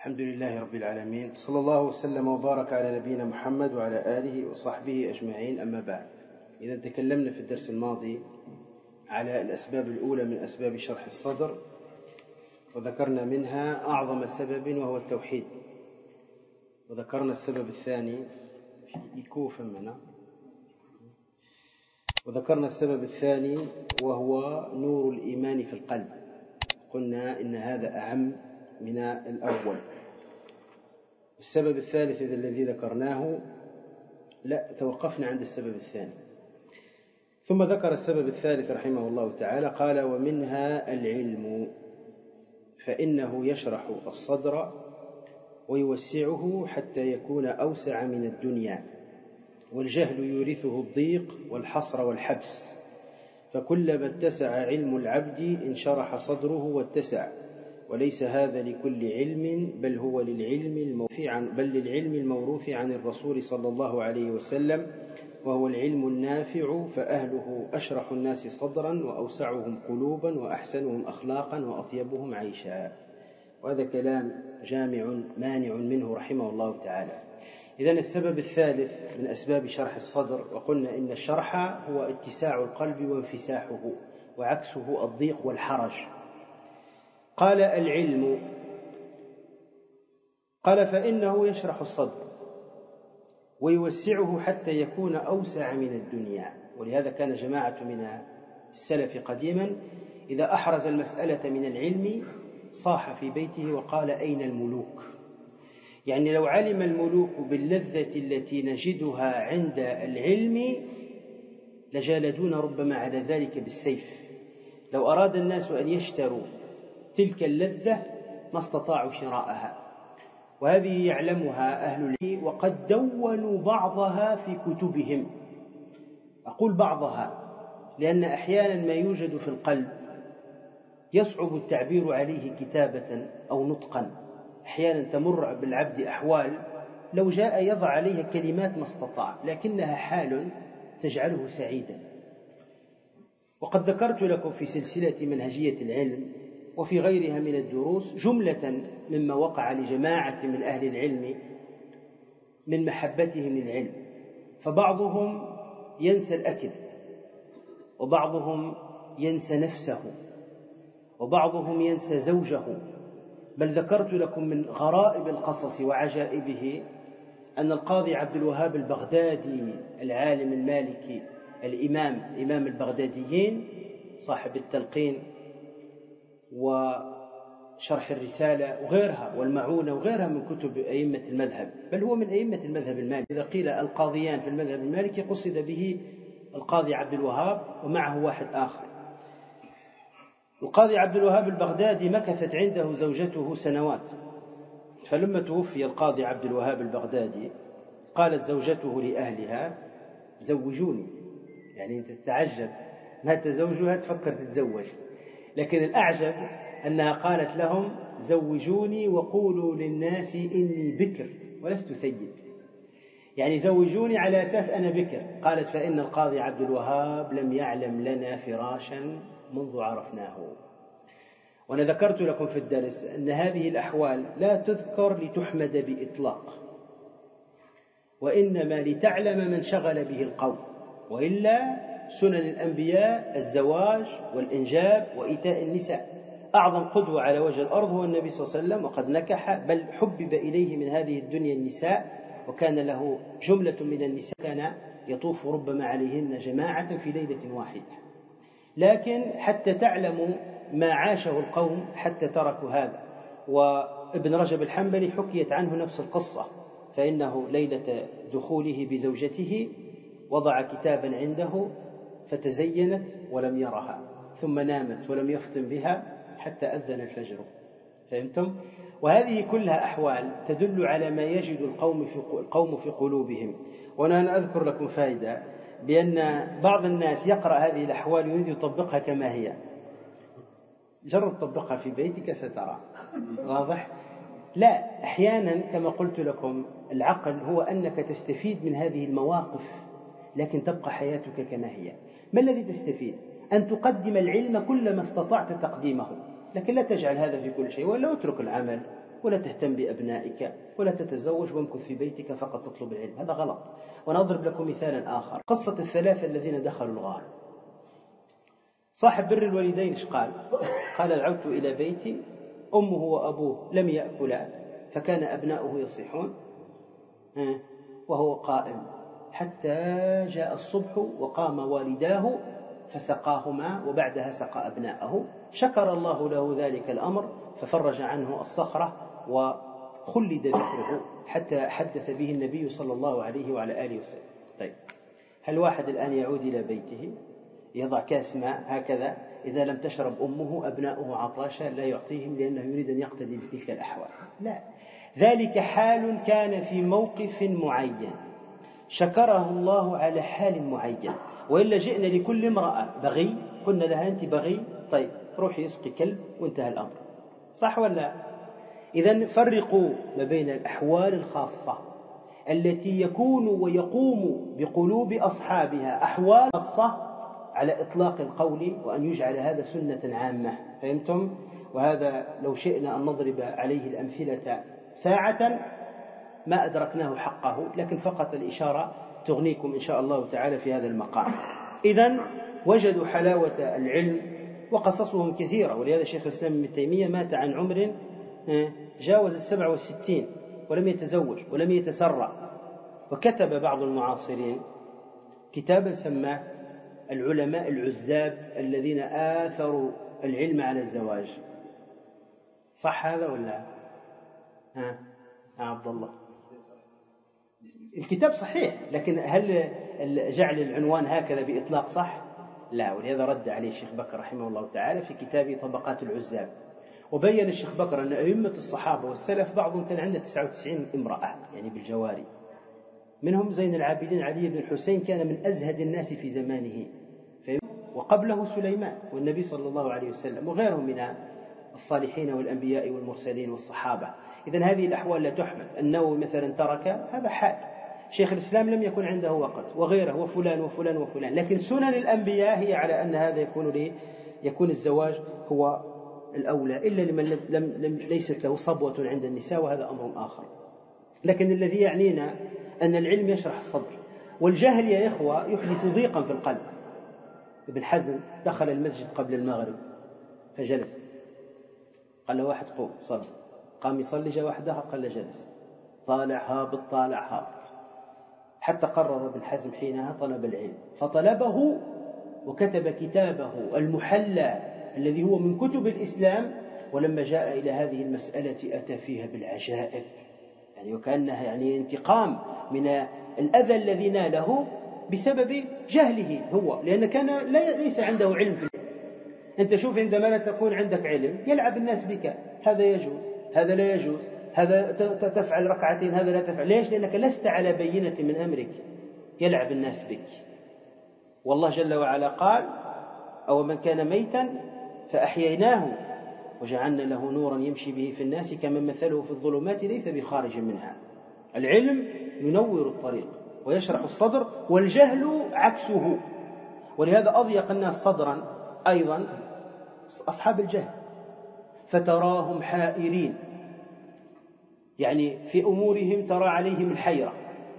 الحمد لله رب العالمين، صلى الله وسلم وبارك على نبينا محمد وعلى آله وصحبه أجمعين. أما بعد، إذا تكلمنا في الدرس الماضي على الأسباب الأولى من أسباب شرح الصدر، وذكرنا منها أعظم سبب وهو التوحيد، وذكرنا السبب الثاني وهو نور الإيمان في القلب. قلنا إن هذا أعم من الأول. السبب الثالث الذي ذكرناه توقفنا عند السبب الثاني، ثم ذكر السبب الثالث رحمه الله تعالى، قال: ومنها العلم، فإنه يشرح الصدر ويوسعه حتى يكون أوسع من الدنيا، والجهل يورثه الضيق والحصر والحبس، فكلما اتسع علم العبد انشرح صدره واتسع، وليس هذا لكل علم، بل هو للعلم الموروث عن الرسول صلى الله عليه وسلم، وهو العلم النافع، فأهله أشرح الناس صدرا وأوسعهم قلوبا وأحسنهم أخلاقا وأطيبهم عيشا. وهذا كلام جامع مانع منه رحمه الله تعالى. إذن السبب الثالث من أسباب شرح الصدر، وقلنا إن الشرح هو اتساع القلب وانفساحه، وعكسه الضيق والحرج. قال: العلم، قال: فإنه يشرح الصدر ويوسعه حتى يكون أوسع من الدنيا. ولهذا كان جماعة من السلف قديما إذا أحرز المسألة من العلم صاح في بيته وقال: أين الملوك؟ يعني لو علم الملوك باللذة التي نجدها عند العلم لجالدون ربما على ذلك بالسيف. لو أراد الناس أن يشتروا تلك اللذة ما استطاعوا شراءها، وهذه يعلمها أهل العلم، وقد دونوا بعضها في كتبهم. أقول بعضها لأن أحيانا ما يوجد في القلب يصعب التعبير عليه كتابة أو نطقا. أحيانا تمر بالعبد أحوال لو جاء يضع عليها كلمات ما استطاع، لكنها حال تجعله سعيدا. وقد ذكرت لكم في سلسلة منهجية العلم وفي غيرها من الدروس جملة مما وقع لجماعة من أهل العلم من محبتهم للعلم، فبعضهم ينسى الأكل، وبعضهم ينسى نفسه، وبعضهم ينسى زوجه. بل ذكرت لكم من غرائب القصص وعجائبه أن القاضي عبد الوهاب البغدادي العالم المالكي إمام البغداديين، صاحب التلقين وشرح الرسالة وغيرها والمعونة وغيرها من كتب أئمة المذهب، بل هو من أئمة المذهب المالكي. إذا قيل القاضيان في المذهب المالكي قصد به القاضي عبد الوهاب ومعه واحد آخر. القاضي عبد الوهاب البغدادي مكثت عنده زوجته سنوات، فلما توفي القاضي عبد الوهاب البغدادي قالت زوجته لأهلها: زوجوني. يعني أنت تتعجب، مات زوجها تفكر تتزوج، لكن الأعجب أنها قالت لهم: زوجوني وقولوا للناس إني بكر ولست ثيب. يعني زوجوني على أساس أنا بكر. قالت: فإن القاضي عبد الوهاب لم يعلم لنا فراشا منذ عرفناه. وأنا ذكرت لكم في الدرس أن هذه الأحوال لا تذكر لتحمد بإطلاق، وإنما لتعلم من شغل به القوم. وإلا سنن الأنبياء الزواج والإنجاب وإيتاء النساء. أعظم قدوة على وجه الأرض هو النبي صلى الله عليه وسلم، وقد نكح، بل حبب إليه من هذه الدنيا النساء، وكان له جملة من النساء كان يطوف ربما عليهن جماعة في ليلة واحدة. لكن حتى تعلموا ما عاشه القوم حتى تركوا هذا. وابن رجب الحنبلي حكيت عنه نفس القصة، فإنه ليلة دخوله بزوجته وضع كتابا عنده فتزينت ولم يرها، ثم نامت ولم يفطن بها حتى أذن الفجر. فهمتم؟ وهذه كلها أحوال تدل على ما يجد القوم في قلوبهم. وأنا أذكر لكم فائدة، بأن بعض الناس يقرأ هذه الأحوال ويريد يطبقها كما هي. جرب تطبقها في بيتك سترى. واضح؟ لا، أحيانا كما قلت لكم العقل هو أنك تستفيد من هذه المواقف لكن تبقى حياتك كما هي. ما الذي تستفيد؟ أن تقدم العلم كلما استطعت تقديمه، لكن لا تجعل هذا في كل شيء، ولا اترك العمل ولا تهتم بأبنائك ولا تتزوج وامكث في بيتك فقط تطلب العلم. هذا غلط. ونضرب لكم مثالا آخر، قصة الثلاثة الذين دخلوا الغار. صاحب بر الوالدين إيش قال؟ قال: دعوت إلى بيتي، أمه وأبوه لم يأكلا، فكان أبناؤه يصيحون وهو قائم حتى جاء الصبح، وقام والداه فسقاهما، وبعدها سقى أبناءه. شكر الله له ذلك الأمر ففرج عنه الصخرة وخلد ذكره حتى حدث به النبي صلى الله عليه وعلى آله وسلم. طيب، هل واحد الآن يعود إلى بيته يضع كاس ماء هكذا، إذا لم تشرب أمه أبناؤه عطاشا لا يعطيهم لأنه يريد أن يقتدي بتلك الأحوال؟ لا، ذلك حال كان في موقف معين شكره الله على حال معين. وإلا جئنا لكل امرأة بغي قلنا لها أنت بغي، طيب روحي اسقي كلب وانتهى الأمر، صح ولا؟ إذن فرقوا ما بين الأحوال الخاصة التي يكون ويقوم بقلوب أصحابها أحوال خاصة على إطلاق القول، وأن يجعل هذا سنة عامة. فهمتم؟ وهذا لو شئنا أن نضرب عليه الأمثلة ساعة ما أدركناه حقه، لكن فقط الإشارة تغنيكم إن شاء الله تعالى في هذا المقام. إذن وجدوا حلاوة العلم وقصصهم كثيرة، ولهذا شيخ الإسلام ابن تيمية مات عن عمر جاوز 67 ولم يتزوج ولم يتسرع. وكتب بعض المعاصرين كتابا سماه العلماء العزاب الذين آثروا العلم على الزواج. صح هذا ولا؟ عبد الله، الكتاب صحيح، لكن هل جعل العنوان هكذا بإطلاق صح؟ لا. ولهذا رد عليه الشيخ بكر رحمه الله تعالى في كتابه طبقات العزاب. وبين الشيخ بكر أن أئمة الصحابة والسلف بعضهم كان عنده 99 امرأة يعني بالجواري، منهم زين العابدين علي بن الحسين كان من أزهد الناس في زمانه، وقبله سليمان والنبي صلى الله عليه وسلم وغيرهم من الصالحين والأنبياء والمرسلين والصحابة. إذن هذه الأحوال لا تحمد. النووي مثلا ترك، هذا حال. شيخ الإسلام لم يكن عنده وقت، وغيره وفلان وفلان وفلان. لكن سنن الأنبياء هي على أن هذا يكون الزواج هو الأولى، إلا لمن ليست له صبوة عند النساء، وهذا أمر آخر. لكن الذي يعنينا أن العلم يشرح الصدر، والجهل يا إخوة يحدث ضيقا في القلب. ابن حزم دخل المسجد قبل المغرب فجلس، قال له واحد قوم صلي، قام يصلي، جاء واحد آخر قال له جلس، طالع هابط طالع هابط، حتى قرر ابن حزم حينها طلب العلم، فطلبه وكتب كتابه المحلى الذي هو من كتب الإسلام. ولما جاء إلى هذه المسألة أتى فيها بالعجائب، يعني وكأنها يعني انتقام من الأذى الذي ناله بسبب جهله هو، لأن كان ليس عنده علم في العلم. أنت شوف عندما لا تكون عندك علم يلعب الناس بك، هذا يجوز هذا لا يجوز، هذا تفعل ركعتين هذا لا تفعل. ليش؟ لأنك لست على بينة من أمرك، يلعب الناس بك. والله جل وعلا قال: أو من كان ميتا فأحييناه وجعلنا له نورا يمشي به في الناس كمن مثله في الظلمات ليس بخارج منها. العلم ينور الطريق ويشرح الصدر، والجهل عكسه. ولهذا أضيق الناس صدرا أيضا أصحاب الجهل، فتراهم حائرين، يعني في أمورهم ترى عليهم الحيرة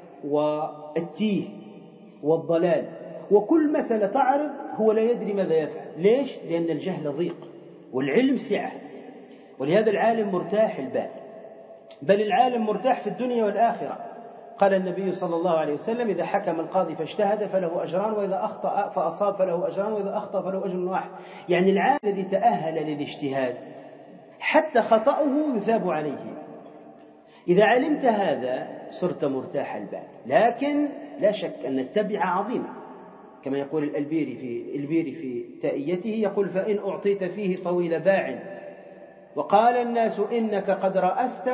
والتيه والضلال، وكل مسألة تعرض هو لا يدري ماذا يفعل. ليش؟ لأن الجهل ضيق والعلم سعة. ولهذا العالم مرتاح البال، بل العالم مرتاح في الدنيا والآخرة. قال النبي صلى الله عليه وسلم: إذا حكم القاضي فاجتهد فله أجران، وإذا أخطأ فأصاب فله أجران، وإذا أخطأ فله أجر واحد. يعني العالم الذي تأهل للاجتهاد حتى خطأه يثاب عليه. إذا علمت هذا صرت مرتاح البال. لكن لا شك أن التبعة عظيمة، كما يقول الألبيري في تائيته، يقول: فإن أعطيت فيه طويل باع وقال الناس إنك قد رأست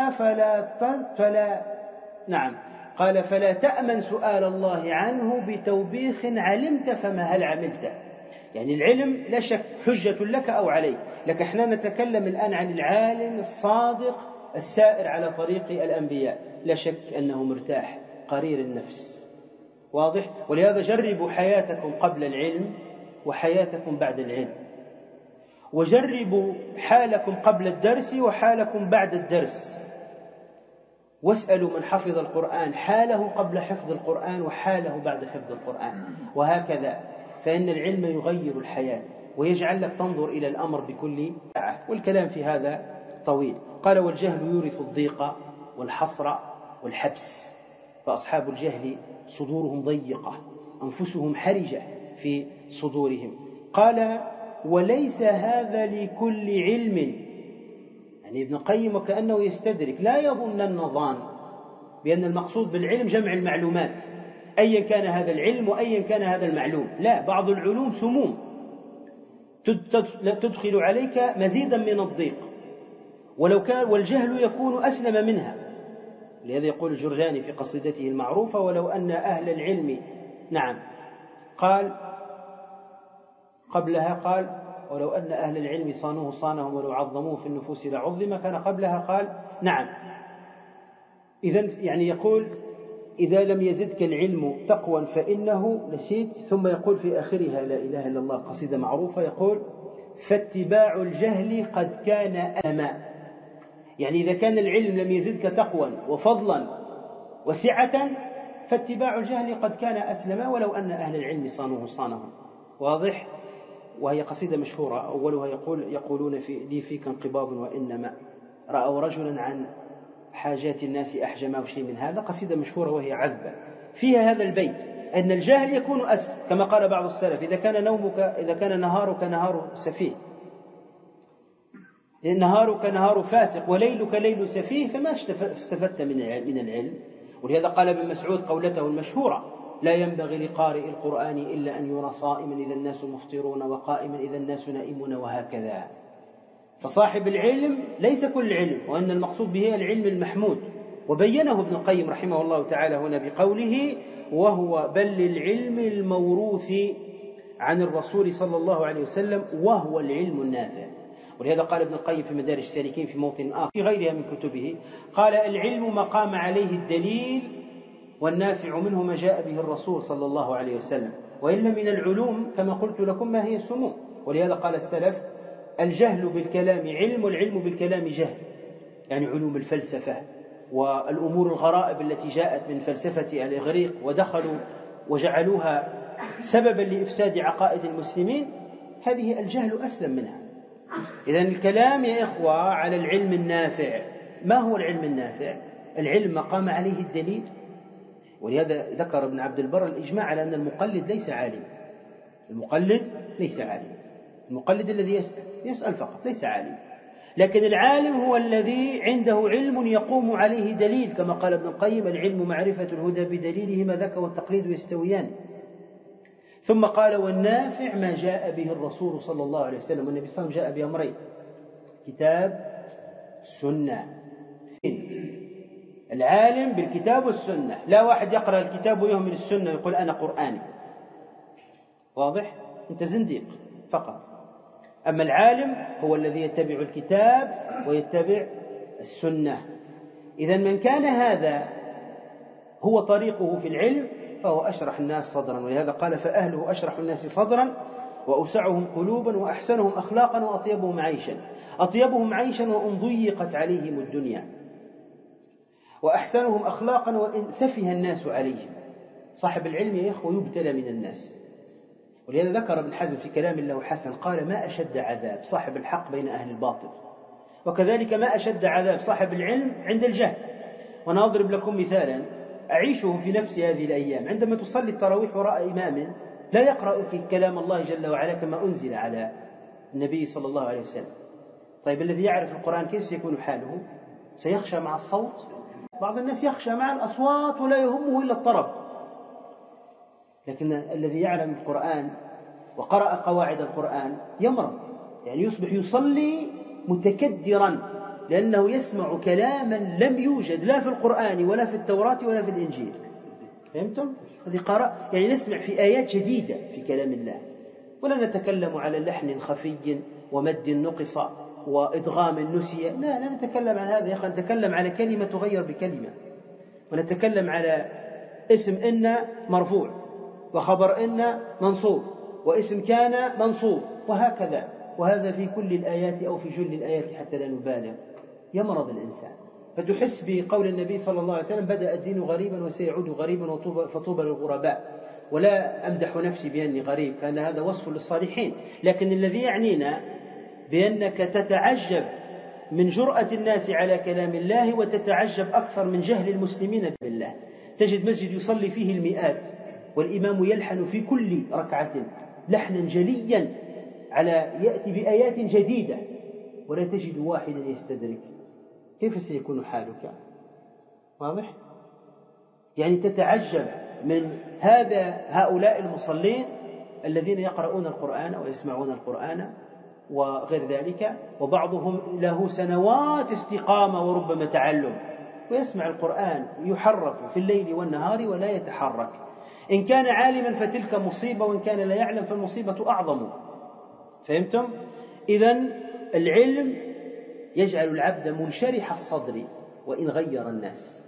فلا تأمن سؤال الله عنه بتوبيخ علمت فما هل عملت. يعني العلم لا شك حجة لك أو عليك، لكن احنا نتكلم الآن عن العالم الصادق السائر على طريق الأنبياء، لا شك أنه مرتاح قرير النفس. واضح؟ ولهذا جربوا حياتكم قبل العلم وحياتكم بعد العلم، وجربوا حالكم قبل الدرس وحالكم بعد الدرس، واسألوا من حفظ القرآن حاله قبل حفظ القرآن وحاله بعد حفظ القرآن، وهكذا. فإن العلم يغير الحياة ويجعل لك تنظر إلى الأمر بكل سعة، والكلام في هذا طويل. قال: والجهل يورث الضيق والحصر والحبس، فأصحاب الجهل صدورهم ضيقة، أنفسهم حرجة في صدورهم. قال: وليس هذا لكل علم، يعني ابن القيم وكأنه يستدرك، لا يظنن ظان بأن المقصود بالعلم جمع المعلومات أيا كان هذا العلم وأيا كان هذا المعلوم، لا، بعض العلوم سموم تدخل عليك مزيدا من الضيق، ولو كان والجهل يكون أسلم منها. لهذا يقول الجرجاني في قصيدته المعروفة: ولو أن أهل العلم، نعم، قال قبلها، قال: ولو أن أهل العلم صانوه صانهم ولو عظموه في النفوس لعظم. كان قبلها قال: نعم. إذن يعني يقول: إذا لم يزدك العلم تقوى فإنه نسيت. ثم يقول في آخرها: لا إله إلا الله، قصيدة معروفة، يقول: فاتباع الجهل قد كان أما. يعني إذا كان العلم لم يزدك تقوى وفضلا وسعة، فاتباع الجهل قد كان أسلما، ولو أن أهل العلم صانوه صانهم. واضح؟ وهي قصيدة مشهورة، أولها يقولون لي فيك انقباض وإنما رأوا رجلا عن حاجات الناس أحجم أو شيء من هذا. قصيدة مشهورة وهي عذبة، فيها هذا البيت: أن الجهل يكون أسر، كما قال بعض السلف: إذا كان نهارك نهار سفيه، نهارك نهار فاسق وليلك ليل سفيه، فما استفدت من العلم. ولهذا قال ابن مسعود قولته المشهورة: لا ينبغي لقارئ القرآن إلا أن يرى صائما إذا الناس مفطرون وقائما إذا الناس نائمون، وهكذا. فصاحب العلم ليس كل علم، وأن المقصود به العلم المحمود. وبينه ابن القيم رحمه الله تعالى هنا بقوله: وهو بل للعلم الموروث عن الرسول صلى الله عليه وسلم وهو العلم النافع. ولهذا قال ابن القيم في مدارج السالكين في موطن آخر في غيرها من كتبه، قال: العلم ما قام عليه الدليل، والنافع منه ما جاء به الرسول صلى الله عليه وسلم. وإلا من العلوم كما قلت لكم ما هي سموم. ولهذا قال السلف: الجهل بالكلام علم والعلم بالكلام جهل. يعني علوم الفلسفة والأمور الغرائب التي جاءت من فلسفة الإغريق ودخلوا وجعلوها سببا لإفساد عقائد المسلمين، هذه الجهل أسلم منها. إذن الكلام يا إخوة على العلم النافع. ما هو العلم النافع؟ العلم ما قام عليه الدليل. ولهذا ذكر ابن عبد البر الإجماع على أن المقلد ليس عالم. المقلد ليس عالم، المقلد الذي يسأل فقط، ليس عالم. لكن العالم هو الذي عنده علم يقوم عليه دليل، كما قال ابن القيم: العلم معرفة الهدى بدليله، ما ذاك والتقليد يستويان. ثم قال: والنافع ما جاء به الرسول صلى الله عليه وسلم. والنبي صلى الله عليه وسلم جاء بأمرين: كتاب السنة. العالم بالكتاب والسنة، لا واحد يقرأ الكتاب ويهمل السنة ويقول أنا قرآني. واضح؟ أنت زنديق فقط. أما العالم هو الذي يتبع الكتاب ويتبع السنة. إذن من كان هذا هو طريقه في العلم فهو أشرح الناس صدرا. ولهذا قال: فأهله أشرح الناس صدرا وأوسعهم قلوبا وأحسنهم أخلاقا وأطيبهم عيشا. أطيبهم عيشا وإن ضيقت عليهم الدنيا، وأحسنهم أخلاقا وإن سفه الناس عليهم. صاحب العلم يا إخوة يبتلى من الناس. ولهذا ذكر ابن حزم في كلام له حسن، قال: ما أشد عذاب صاحب الحق بين أهل الباطل، وكذلك ما أشد عذاب صاحب العلم عند الجهل. وأنا أضرب لكم مثالا أعيشه في نفسي هذه الأيام. عندما تصلي التراويح وراء إمام لا يقرأ كلام الله جل وعلا كما أنزل على النبي صلى الله عليه وسلم، طيب الذي يعرف القرآن كيف سيكون حاله؟ سيخشى مع الصوت. بعض الناس يخشى مع الأصوات ولا يهمه إلا الطرب، لكن الذي يعلم القرآن وقرأ قواعد القرآن يمرض، يعني يصبح يصلي متكدرا، لأنه يسمع كلاما لم يوجد لا في القرآن ولا في التوراة ولا في الإنجيل. فهمتم؟ هذه قراءة، يعني نسمع في آيات جديدة في كلام الله. ولا نتكلم على لحن خفي ومد نقص وإدغام نسي، لا نتكلم عن هذا يا أخي. نتكلم على كلمة تغير بكلمة، ونتكلم على اسم إن مرفوع وخبر إن منصوب واسم كان منصوب وهكذا. وهذا في كل الآيات أو في جل الآيات حتى لا نبالغ. يمرض الإنسان. فتحس بقول النبي صلى الله عليه وسلم: بدأ الدين غريبا وسيعود غريبا فطوبى للغرباء. ولا أمدح نفسي بأني غريب، فأن هذا وصف للصالحين، لكن الذي يعنينا بأنك تتعجب من جرأة الناس على كلام الله، وتتعجب أكثر من جهل المسلمين بالله. تجد مسجد يصلي فيه المئات والإمام يلحن في كل ركعة لحنا جليا يأتي بآيات جديدة، ولا تجد واحدا يستدرك. كيف سيكون حالك؟ واضح؟ يعني تتعجب من هؤلاء المصلين الذين يقرؤون القرآن ويسمعون القرآن وغير ذلك، وبعضهم له سنوات استقامة وربما تعلم، ويسمع القرآن يحرف في الليل والنهار ولا يتحرك. إن كان عالما فتلك مصيبة، وإن كان لا يعلم فالمصيبة أعظم. فهمتم؟ إذن العلم يجعل العبد منشرح الصدر وإن غير الناس،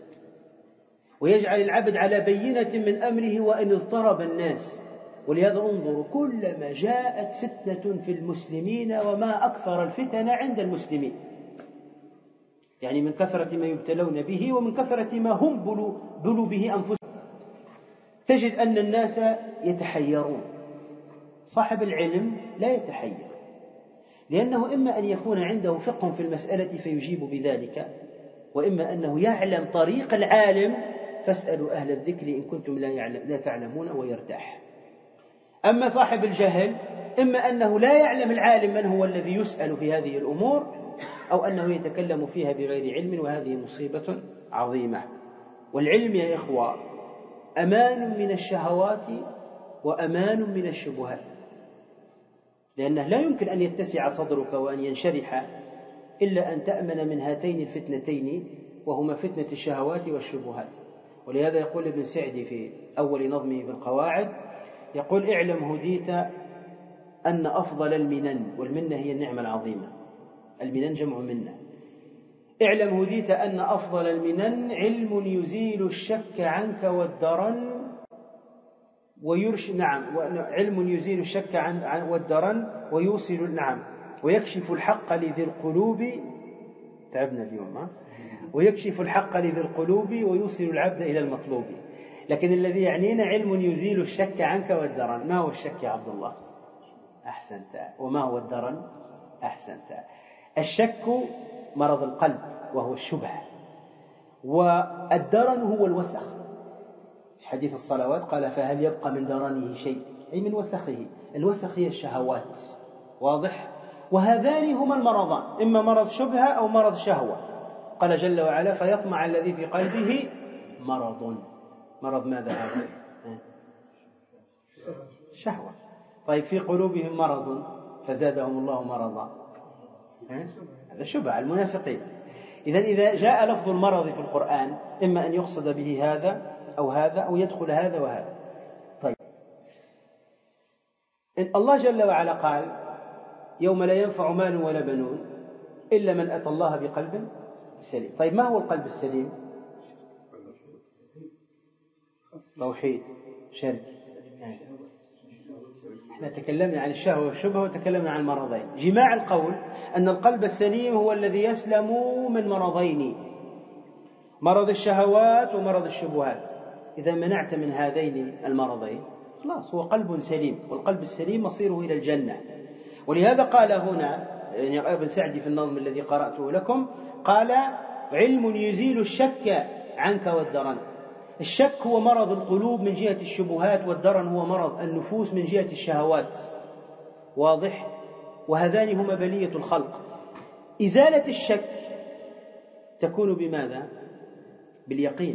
ويجعل العبد على بينة من أمره وإن اضطرب الناس. ولهذا انظروا، كلما جاءت فتنة في المسلمين، وما أكثر الفتن عند المسلمين، يعني من كثرة ما يبتلون به ومن كثرة ما هم بلوا به أنفسهم، تجد أن الناس يتحيرون. صاحب العلم لا يتحير، لأنه إما أن يكون عنده فقه في المسألة فيجيب بذلك، وإما أنه يعلم طريق العالم، فاسألوا أهل الذكر إن كنتم لا تعلمون، ويرتاح. أما صاحب الجهل، إما أنه لا يعلم العالم من هو الذي يسأل في هذه الأمور، أو أنه يتكلم فيها بغير علم، وهذه مصيبة عظيمة. والعلم يا إخوة أمان من الشهوات وأمان من الشبهات، لأنه لا يمكن أن يتسع صدرك وأن ينشرح إلا أن تأمن من هاتين الفتنتين، وهما فتنة الشهوات والشبهات. ولهذا يقول ابن سعدي في أول نظمه في القواعد، يقول: اعلم هديت أن أفضل المنن، والمنة هي النعمة العظيمة، المنن جمع منة. اعلم هديت أن أفضل المنن علم يزيل الشك عنك والدرن علم يزيل الشك والدرن ويوصل ويكشف الحق لذي القلوب. تعبنا اليوم، ويكشف الحق لذي القلوب ويوصل العبد إلى المطلوب. لكن الذي يعنينا علم يزيل الشك عنك والدرن. ما هو الشك يا عبد الله؟ أحسنت. وما هو الدرن؟ أحسنت. الشك مرض القلب وهو الشبهة، والدرن هو الوسخ. في حديث الصلوات قال: فهل يبقى من درنه شيء؟ أي من وسخه. الوسخ هي الشهوات. واضح؟ وهذان هما المرضان، إما مرض شبهة أو مرض شهوة. قال جل وعلا: فيطمع الذي في قلبه مرض. مرض ماذا هذا؟ شهوة. طيب، في قلوبهم مرض فزادهم الله مرضا. هذا شبهة المنافقين. إذا جاء لفظ المرض في القرآن، إما أن يقصد به هذا أو يدخل هذا وهذا. طيب، الله جل وعلا قال: يوم لا ينفع مال ولا بنون إلا من أتى الله بقلب سليم. طيب، ما هو القلب السليم؟ توحيد، شرك. احنا تكلمنا عن الشهوة والشبهة، وتكلمنا عن المرضين. جماع القول أن القلب السليم هو الذي يسلم من مرضين: مرض الشهوات ومرض الشبهات. إذا منعت من هذين المرضين خلاص هو قلب سليم، والقلب السليم مصيره إلى الجنة. ولهذا قال هنا يعني ابن سعدي في النظم الذي قرأته لكم، قال: علم يزيل الشك عنك والدرن. الشك هو مرض القلوب من جهة الشبهات، والدرن هو مرض النفوس من جهة الشهوات. واضح؟ وهذان هما بلية الخلق. إزالة الشك تكون بماذا؟ باليقين.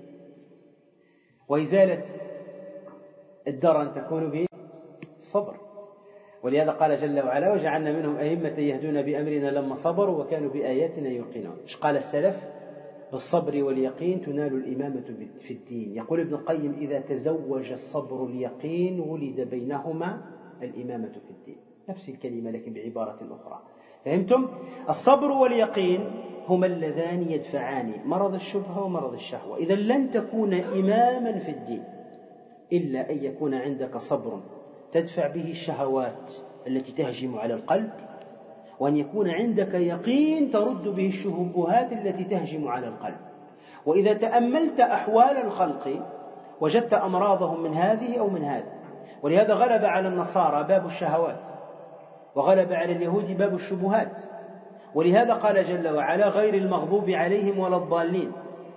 وإزالة الدرن تكون بالصبر. ولهذا قال جل وعلا: وجعلنا منهم أئمة يهدون بأمرنا لما صبروا وكانوا بآياتنا يوقنون. إيش قال السلف؟ بالصبر واليقين تنال الإمامة في الدين. يقول ابن القيم: إذا تزوج الصبر اليقين ولد بينهما الإمامة في الدين. نفس الكلمة لكن بعبارة أخرى. فهمتم؟ الصبر واليقين هما اللذان يدفعان مرض الشبهة ومرض الشهوة. إذا لن تكون إماما في الدين إلا أن يكون عندك صبر تدفع به الشهوات التي تهجم على القلب، وأن يكون عندك يقين ترد به الشبهات التي تهجم على القلب. وإذا تأملت أحوال الخلق وجدت أمراضهم من هذه أو من هذه. ولهذا غلب على النصارى باب الشهوات، وغلب على اليهود باب الشبهات. ولهذا قال جل وعلا غير المغضوب عليهم ولا الضالين.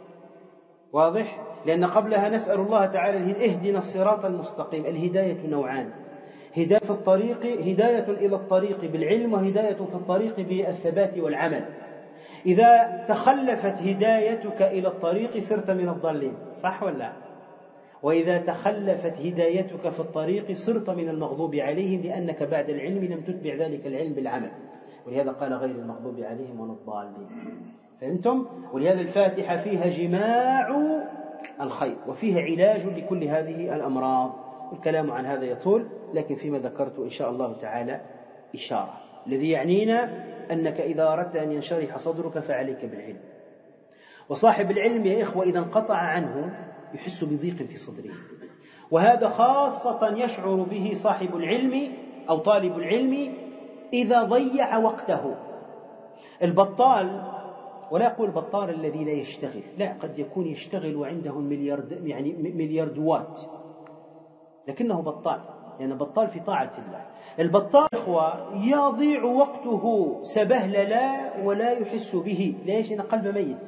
واضح؟ لأن قبلها نسأل الله تعالى اهدنا الصراط المستقيم. الهداية نوعان: هداية في الطريق، هداية إلى الطريق بالعلم، وهداية في الطريق بالثبات والعمل. إذا تخلفت هدايتك إلى الطريق صرت من الضالين، صح ولا؟ وإذا تخلفت هدايتك في الطريق صرت من المغضوب عليهم، لأنك بعد العلم لم تتبع ذلك العلم بالعمل. ولهذا قال غير المغضوب عليهم ولا الضالين. فهمتم؟ ولهذا الفاتحة فيها جماع الخير وفيها علاج لكل هذه الأمراض. الكلام عن هذا يطول، لكن فيما ذكرت إن شاء الله تعالى إشارة. الذي يعنينا أنك إذا أردت أن ينشرح صدرك فعليك بالعلم. وصاحب العلم يا إخوة إذا انقطع عنه يحس بضيق في صدره، وهذا خاصة يشعر به صاحب العلم أو طالب العلم إذا ضيع وقته. البطال، ولا أقول البطال الذي لا يشتغل، لا، قد يكون يشتغل وعنده ملياردوات لكنه بطال، لأن بطال في طاعة الله. البطال إخوة يضيع وقته سبهللا ولا يحس به. ليش؟ إن قلب ميت.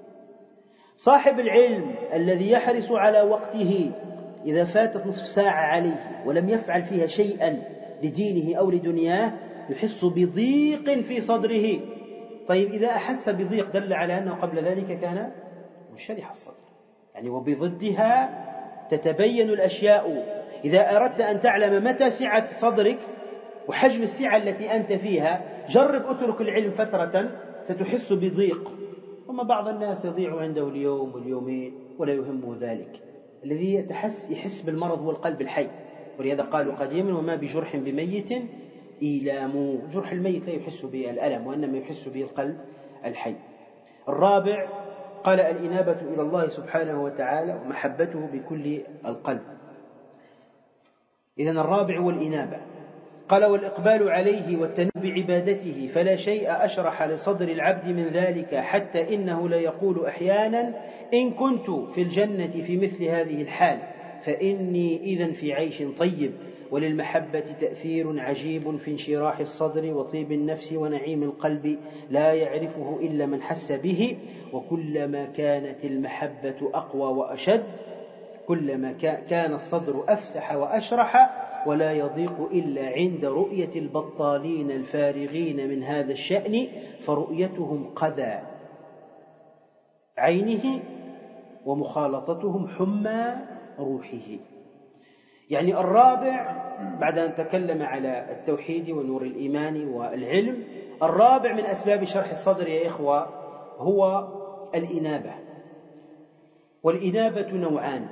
صاحب العلم الذي يحرص على وقته إذا فاتت نصف ساعة عليه ولم يفعل فيها شيئا لدينه أو لدنياه يحس بضيق في صدره. طيب إذا أحس بضيق دل على أنه قبل ذلك كان منشرح الصدر، يعني وبضدها تتبين الأشياء. إذا أردت أن تعلم متى سعة صدرك وحجم السعة التي أنت فيها، جرب أترك العلم فترة ستحس بضيق. وما بعض الناس يضيع عنده اليوم واليومين ولا يهمه ذلك. الذي يحس بالمرض هو القلب الحي. ولهذا قالوا قديما وما بجرح بميت إيلام. جرح الميت لا يحس به الألم، وإنما يحس به القلب الحي. الرابع قال الإنابة إلى الله سبحانه وتعالى ومحبته بكل القلب. إذن الرابع هو الإنابة. قال والإقبال عليه والتنوب بعبادته، فلا شيء أشرح لصدر العبد من ذلك، حتى إنه لا يقول أحيانا إن كنت في الجنة في مثل هذه الحال فإني إذن في عيش طيب. وللمحبة تأثير عجيب في انشراح الصدر وطيب النفس ونعيم القلب لا يعرفه إلا من حس به. وكلما كانت المحبة أقوى وأشد كلما كان الصدر أفسح وأشرح، ولا يضيق إلا عند رؤية البطالين الفارغين من هذا الشأن، فرؤيتهم قذى عينه ومخالطتهم حمى روحه. يعني الرابع بعد أن تكلم على التوحيد ونور الإيمان والعلم، الرابع من أسباب شرح الصدر يا إخوة هو الإنابة. والإنابة نوعان: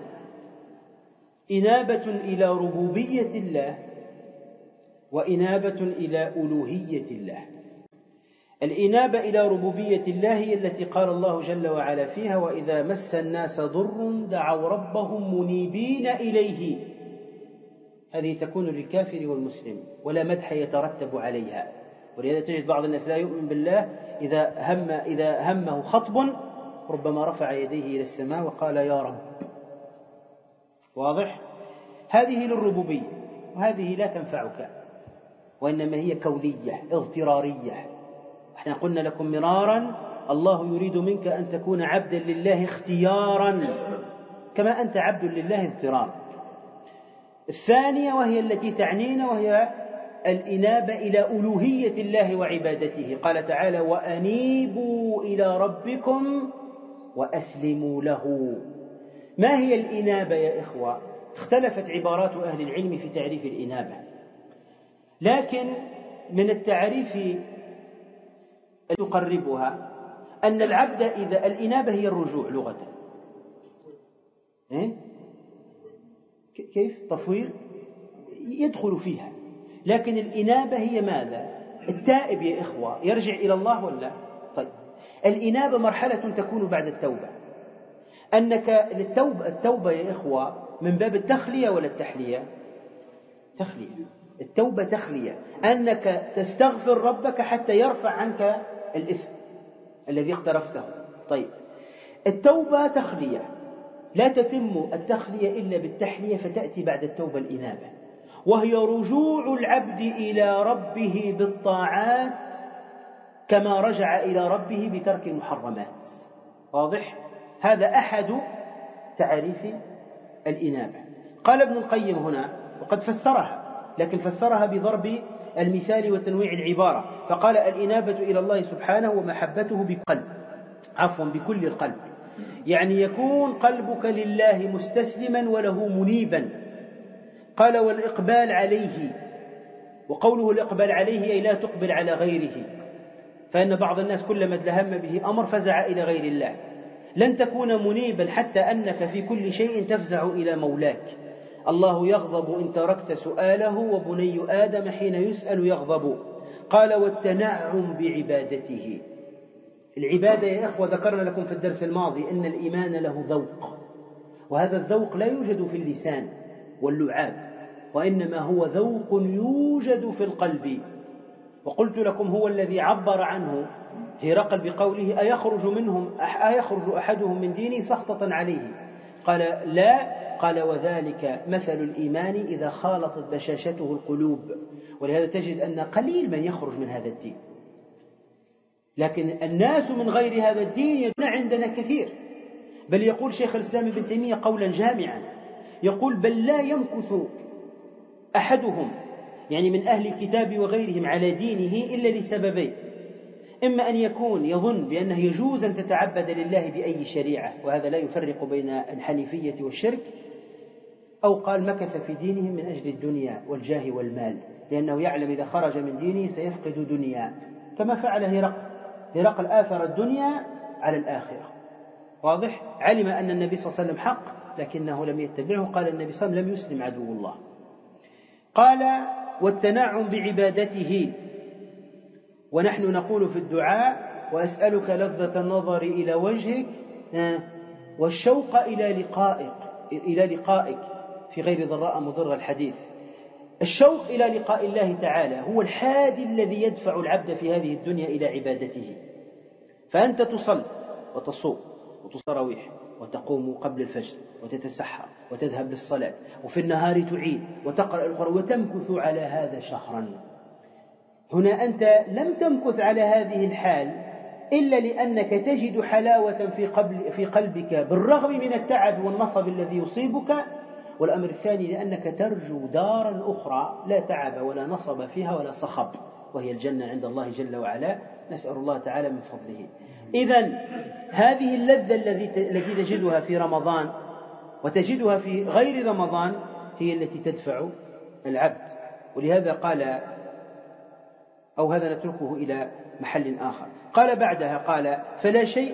إنابة إلى ربوبية الله، وإنابة إلى ألوهية الله. الإنابة إلى ربوبية الله هي التي قال الله جل وعلا فيها وإذا مس الناس ضر دعوا ربهم منيبين إليه. هذه تكون للكافر والمسلم ولا مدح يترتب عليها. ولهذا تجد بعض الناس لا يؤمن بالله إذا همه خطب ربما رفع يديه إلى السماء وقال يا رب. واضح؟ هذه للربوبية، وهذه لا تنفعك، وإنما هي كونية اضطرارية. احنا قلنا لكم مرارا الله يريد منك أن تكون عبدا لله اختيارا كما أنت عبد لله اضطرارا. الثانية وهي التي تعنينا وهي الإنابة إلى ألوهية الله وعبادته. قال تعالى وأنيبوا إلى ربكم وأسلموا له. ما هي الإنابة يا إخوة؟ اختلفت عبارات أهل العلم في تعريف الإنابة، لكن من التعريف يقربها أن العبد إذا الإنابة هي الرجوع لغة. كيف؟ تفويض يدخل فيها، لكن الإنابة هي ماذا؟ التائب يا إخوة يرجع إلى الله ولا؟ طيب الإنابة مرحلة تكون بعد التوبة. أنك التوبة يا إخوة من باب التخلية ولا التحلية؟ تخلية. التوبة تخلية، أنك تستغفر ربك حتى يرفع عنك الإثم الذي اقترفته. طيب، التوبة تخلية، لا تتم التخلية إلا بالتحلية، فتأتي بعد التوبة الإنابة، وهي رجوع العبد إلى ربه بالطاعات كما رجع إلى ربه بترك المحرمات. واضح؟ هذا أحد تعريف الإنابة. قال ابن القيم هنا، وقد فسرها، لكن فسرها بضرب المثال وتنويع العبارة، فقال: الإنابة إلى الله سبحانه ومحبته بكل القلب، يعني يكون قلبك لله مستسلما وله منيبا. قال: والإقبال عليه، وقوله الإقبال عليه أي لا تقبل على غيره، فإن بعض الناس كلما ادلهم به أمر فزع إلى غير الله. لن تكون منيبا حتى أنك في كل شيء تفزع إلى مولاك. الله يغضب إن تركت سؤاله، وبني آدم حين يسأل يغضب. قال: والتنعم بعبادته. العبادة يا إخوة ذكرنا لكم في الدرس الماضي أن الإيمان له ذوق، وهذا الذوق لا يوجد في اللسان واللعاب، وإنما هو ذوق يوجد في القلب. وقلت لكم هو الذي عبر عنه هرقل بقوله: أيخرج أحدهم من دينه سخطة عليه؟ قال: لا. قال: وذلك مثل الإيمان إذا خالطت بشاشته القلوب. ولهذا تجد أن قليل من يخرج من هذا الدين، لكن الناس من غير هذا الدين يدون عندنا كثير. بل يقول شيخ الإسلام ابن تيمية قولا جامعا، يقول: بل لا يمكث أحدهم، يعني من أهل الكتاب وغيرهم، على دينه إلا لسببين: إما أن يكون يظن بأنه يجوز أن تتعبد لله بأي شريعة، وهذا لا يفرق بين الحنيفية والشرك، أو قال مكث في دينهم من أجل الدنيا والجاه والمال، لأنه يعلم إذا خرج من دينه سيفقد دنيا، كما فعل هرقل آثر الدنيا على الآخرة. واضح؟ علم أن النبي صلى الله عليه وسلم حق لكنه لم يتبعه، قال النبي صلى الله عليه وسلم: لم يسلم عدو الله. قال: والتنعم بعبادته. ونحن نقول في الدعاء: وأسألك لذة النظر إلى وجهك والشوق إلى لقائك في غير ضراء مضر. الحديث. الشوق إلى لقاء الله تعالى هو الحادي الذي يدفع العبد في هذه الدنيا إلى عبادته. فأنت تصل وتصوم وتصروح وتقوم قبل الفجر وتتسحر وتذهب للصلاة، وفي النهار تعيد وتقرأ القرآن وتمكث على هذا شهرا. هنا أنت لم تمكث على هذه الحال إلا لأنك تجد حلاوة في قلبك بالرغم من التعب والنصب الذي يصيبك. والأمر الثاني لأنك ترجو دارا أخرى لا تعب ولا نصب فيها ولا صخب، وهي الجنة عند الله جل وعلا، نسأل الله تعالى من فضله. إذن هذه اللذة التي تجدها في رمضان وتجدها في غير رمضان هي التي تدفع العبد. ولهذا قال، أو هذا نتركه إلى محل آخر. قال بعدها، قال: فلا شيء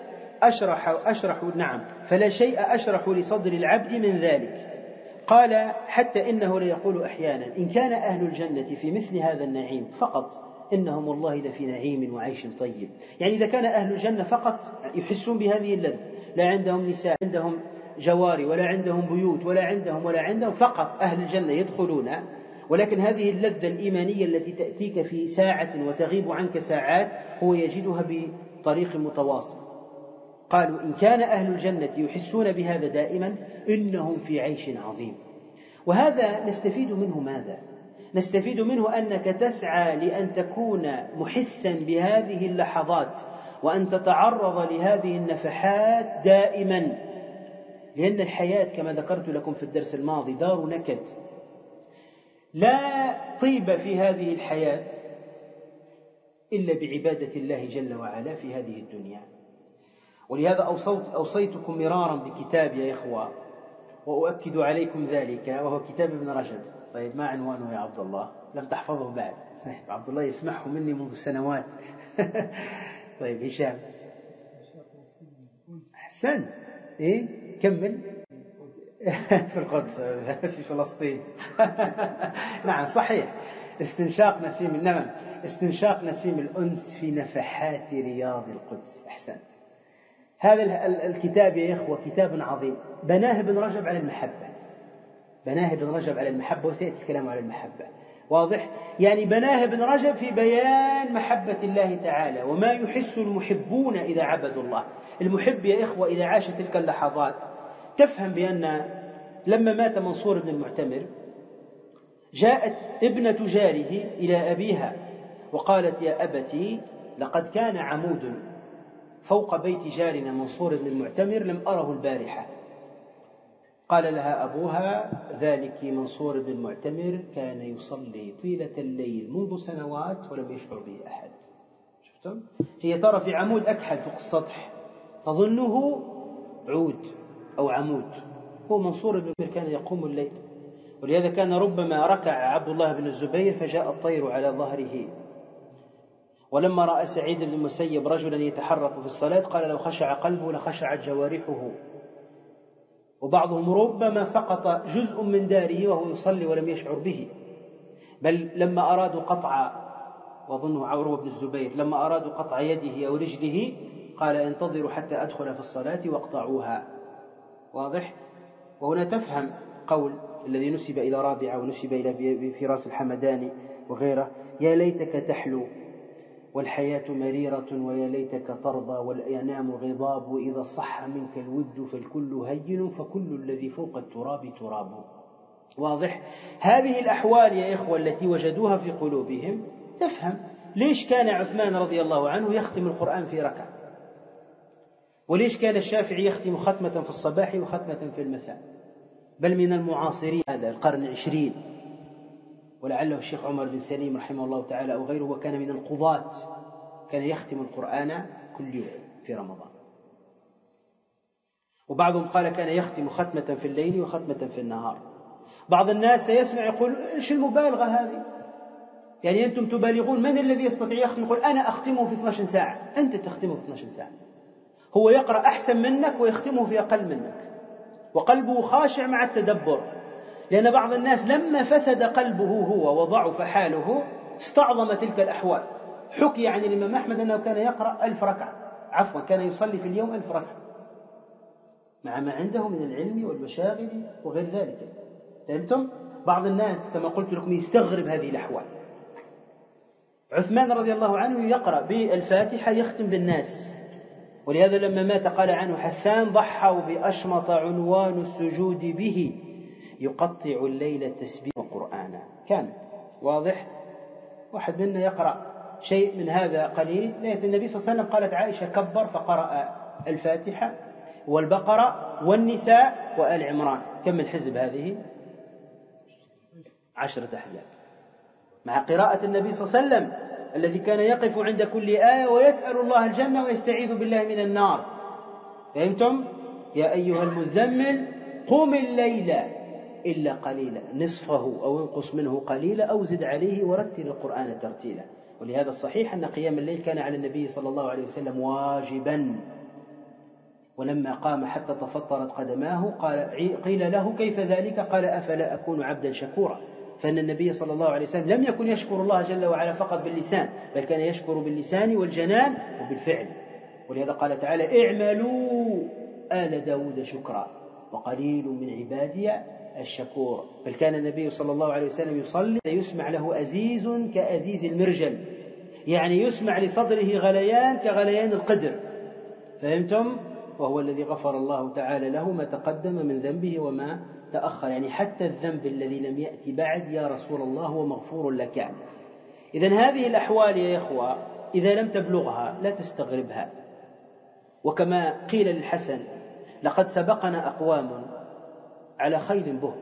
أشرح لصدر العبد من ذلك. قال: حتى إنه ليقول أحيانا: إن كان أهل الجنة في مثل هذا النعيم فقط إنهم والله لفي نعيم وعيش طيب. يعني إذا كان أهل الجنة فقط يحسون بهذه اللذة، لا عندهم نساء، عندهم جواري، ولا عندهم بيوت، ولا عندهم، فقط أهل الجنة يدخلون. ولكن هذه اللذة الإيمانية التي تأتيك في ساعة وتغيب عنك ساعات هو يجدها بطريق متواصل. قالوا: إن كان أهل الجنة يحسون بهذا دائما إنهم في عيش عظيم. وهذا نستفيد منه ماذا؟ نستفيد منه أنك تسعى لأن تكون محسا بهذه اللحظات، وأن تتعرض لهذه النفحات دائما، لأن الحياة كما ذكرت لكم في الدرس الماضي دار نكد، لا طيب في هذه الحياة إلا بعبادة الله جل وعلا في هذه الدنيا. ولهذا أوصيتكم مرارا بكتاب يا إخوة، وأؤكد عليكم ذلك، وهو كتاب ابن رجب. طيب، ما عنوانه يا عبد الله؟ لم تحفظه بعد؟ عبد الله يسمعه مني منذ سنوات. طيب هشام. أحسن. إيه؟ كمل. في القدس، في فلسطين. نعم صحيح. استنشاق نسيم الأنس في نفحات رياض القدس. أحسن. هذا الكتاب يا إخوة كتاب عظيم، بناه ابن رجب على المحبة، وسيأتي الكلام على المحبة. واضح؟ يعني بناها ابن رجب في بيان محبة الله تعالى وما يحس المحبون إذا عبدوا الله. المحب يا إخوة إذا عاش تلك اللحظات تفهم بأن لما مات منصور بن المعتمر جاءت ابنة جاره إلى أبيها وقالت: يا أبتي، لقد كان عمود فوق بيت جارنا منصور بن المعتمر لم أره البارحة. قال لها أبوها: ذلك منصور بن المعتمر كان يصلي طيلة الليل منذ سنوات ولم يشعر به أحد. شفتم؟ هي ترى في عمود أكحل فوق السطح تظنه عود أو عمود، هو منصور بن المعتمر كان يقوم الليل. ولهذا كان ربما ركع عبد الله بن الزبير فجاء الطير على ظهره. ولما رأى سعيد بن المسيب رجلا يتحرك في الصلاة قال: لو خشع قلبه لخشعت جوارحه. وبعضهم ربما سقط جزء من داره وهو يصلي ولم يشعر به. بل لما أرادوا قطع، وظنه عروة بن الزبير، لما أرادوا قطع يده أو رجله قال: انتظروا حتى أدخل في الصلاة واقطعوها. واضح؟ وهنا تفهم قول الذي نسب إلى رابعة ونسب إلى فراس الحمداني وغيره: يا ليتك تحلو والحياة مريرة، ويا ليتك ترضى والأنام غضاب، وإذا صح منك الود فالكل هين، فكل الذي فوق التراب تراب. واضح؟ هذه الأحوال يا إخوة التي وجدوها في قلوبهم تفهم ليش كان عثمان رضي الله عنه يختم القرآن في ركعة، وليش كان الشافعي يختم ختمة في الصباح وختمة في المساء، بل من المعاصرين هذا القرن العشرين، ولعله الشيخ عمر بن سليم رحمه الله تعالى أو غيره، وكان من القضاة، كان يختم القرآن كل يوم في رمضان. وبعضهم قال كان يختم ختمة في الليل وختمة في النهار. بعض الناس سيسمع يقول: إيش المبالغة هذه؟ يعني أنتم تبالغون، من الذي يستطيع يختم؟ يقول: أنا أختمه في 12 ساعة. أنت تختمه في 12 ساعة، هو يقرأ أحسن منك ويختمه في أقل منك، وقلبه خاشع مع التدبر. لأن بعض الناس لما فسد قلبه هو وضعف حاله استعظم تلك الأحوال. حكي عن الإمام أحمد أنه كان يقرأ 1000 ركعة، عفوا كان يصلي في اليوم 1000 ركعة، مع ما عنده من العلم والمشاغل وغير ذلك. فهمتم؟ بعض الناس كما قلت لكم يستغرب هذه الأحوال. عثمان رضي الله عنه يقرأ بالفاتحة يختم بالناس، ولهذا لما مات قال عنه حسان: ضحوا بأشمط عنوان السجود به يقطع الليل تسبيح وقرآنا. كان واضح؟ واحد منا يقرأ شيء من هذا قليل، لأن النبي صلى الله عليه وسلم قالت عائشة: كبر فقرأ الفاتحة والبقرة والنساء وآل عمران. كم من حزب هذه؟ 10 أحزاب، مع قراءة النبي صلى الله عليه وسلم الذي كان يقف عند كل آية ويسأل الله الجنة ويستعيذ بالله من النار. فهمتم؟ يا أيها المزمل قم الليل إلا قليلا نصفه أو انقص منه قليلا أو زد عليه ورتل القرآن ترتيلا. ولهذا الصحيح أن قيام الليل كان على النبي صلى الله عليه وسلم واجبا، ولما قام حتى تفطرت قدماه قيل له: كيف ذلك؟ قال: أفلا أكون عبدا شكورا. فإن النبي صلى الله عليه وسلم لم يكن يشكر الله جل وعلا فقط باللسان، بل كان يشكر باللسان والجنان وبالفعل. ولهذا قال تعالى: اعملوا آل داود شكرا وقليل من عبادي الشكور. بل كان النبي صلى الله عليه وسلم يصلي يسمع له أزيز كأزيز المرجل، يعني يسمع لصدره غليان كغليان القدر. فهمتم؟ وهو الذي غفر الله تعالى له ما تقدم من ذنبه وما تأخر، يعني حتى الذنب الذي لم يأتي بعد يا رسول الله هو مغفور لك. إذن هذه الأحوال يا إخوة إذا لم تبلغها لا تستغربها. وكما قيل للحسن: لقد سبقنا أقوام على خيل به،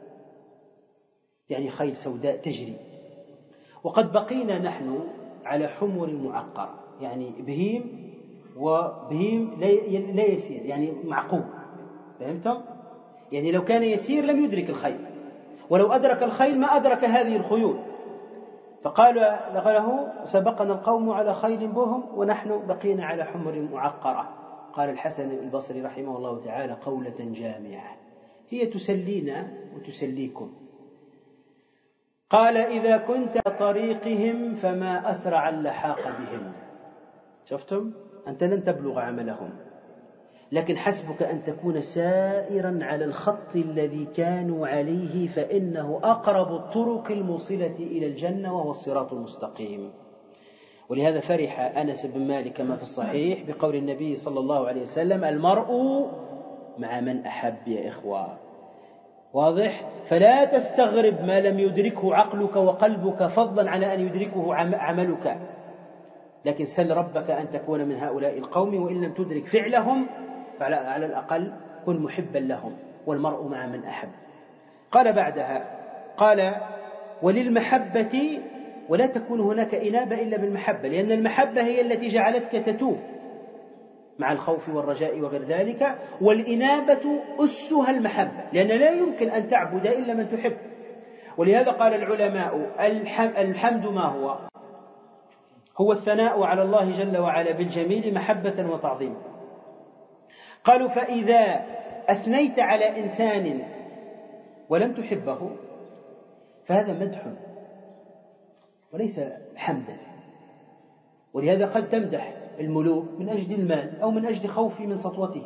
يعني خيل سوداء تجري، وقد بقينا نحن على حمر معقرة، يعني بهيم، وبهيم لا يسير، يعني معقوب. فهمتم؟ يعني لو كان يسير لم يدرك الخيل، ولو أدرك الخيل ما أدرك هذه الخيول. فقال له: سبقنا القوم على خيل بهم ونحن بقينا على حمر معقرة. قال الحسن البصري رحمه الله تعالى قولة جامعة هي تسلينا وتسليكم. قال: إذا كنت طريقهم فما أسرع اللحاق بهم. شفتم؟ أنت لن تبلغ عملهم، لكن حسبك أن تكون سائرا على الخط الذي كانوا عليه، فإنه أقرب الطرق الموصلة إلى الجنة وهو الصراط المستقيم. ولهذا فرح أنس بن مالك كما في الصحيح بقول النبي صلى الله عليه وسلم: المرء مع من أحب. يا إخوة، واضح؟ فلا تستغرب ما لم يدركه عقلك وقلبك، فضلا على أن يدركه عملك، لكن سل ربك أن تكون من هؤلاء القوم، وإن لم تدرك فعلهم فعلى الأقل كن محبا لهم. والمرء مع من أحب. قال بعدها، قال: وللمحبة، ولا تكون هناك إنابة إلا بالمحبة، لأن المحبة هي التي جعلتك تتوب مع الخوف والرجاء وغير ذلك، والإنابة أسها المحبة، لأن لا يمكن أن تعبد إلا من تحب. ولهذا قال العلماء: الحمد ما هو الثناء على الله جل وعلا بالجميل محبة وتعظيما. قالوا: فإذا أثنيت على إنسان ولم تحبه فهذا مدح وليس حمدا. ولهذا قد تمدح الملوك من أجل المال أو من أجل خوفي من سطوته.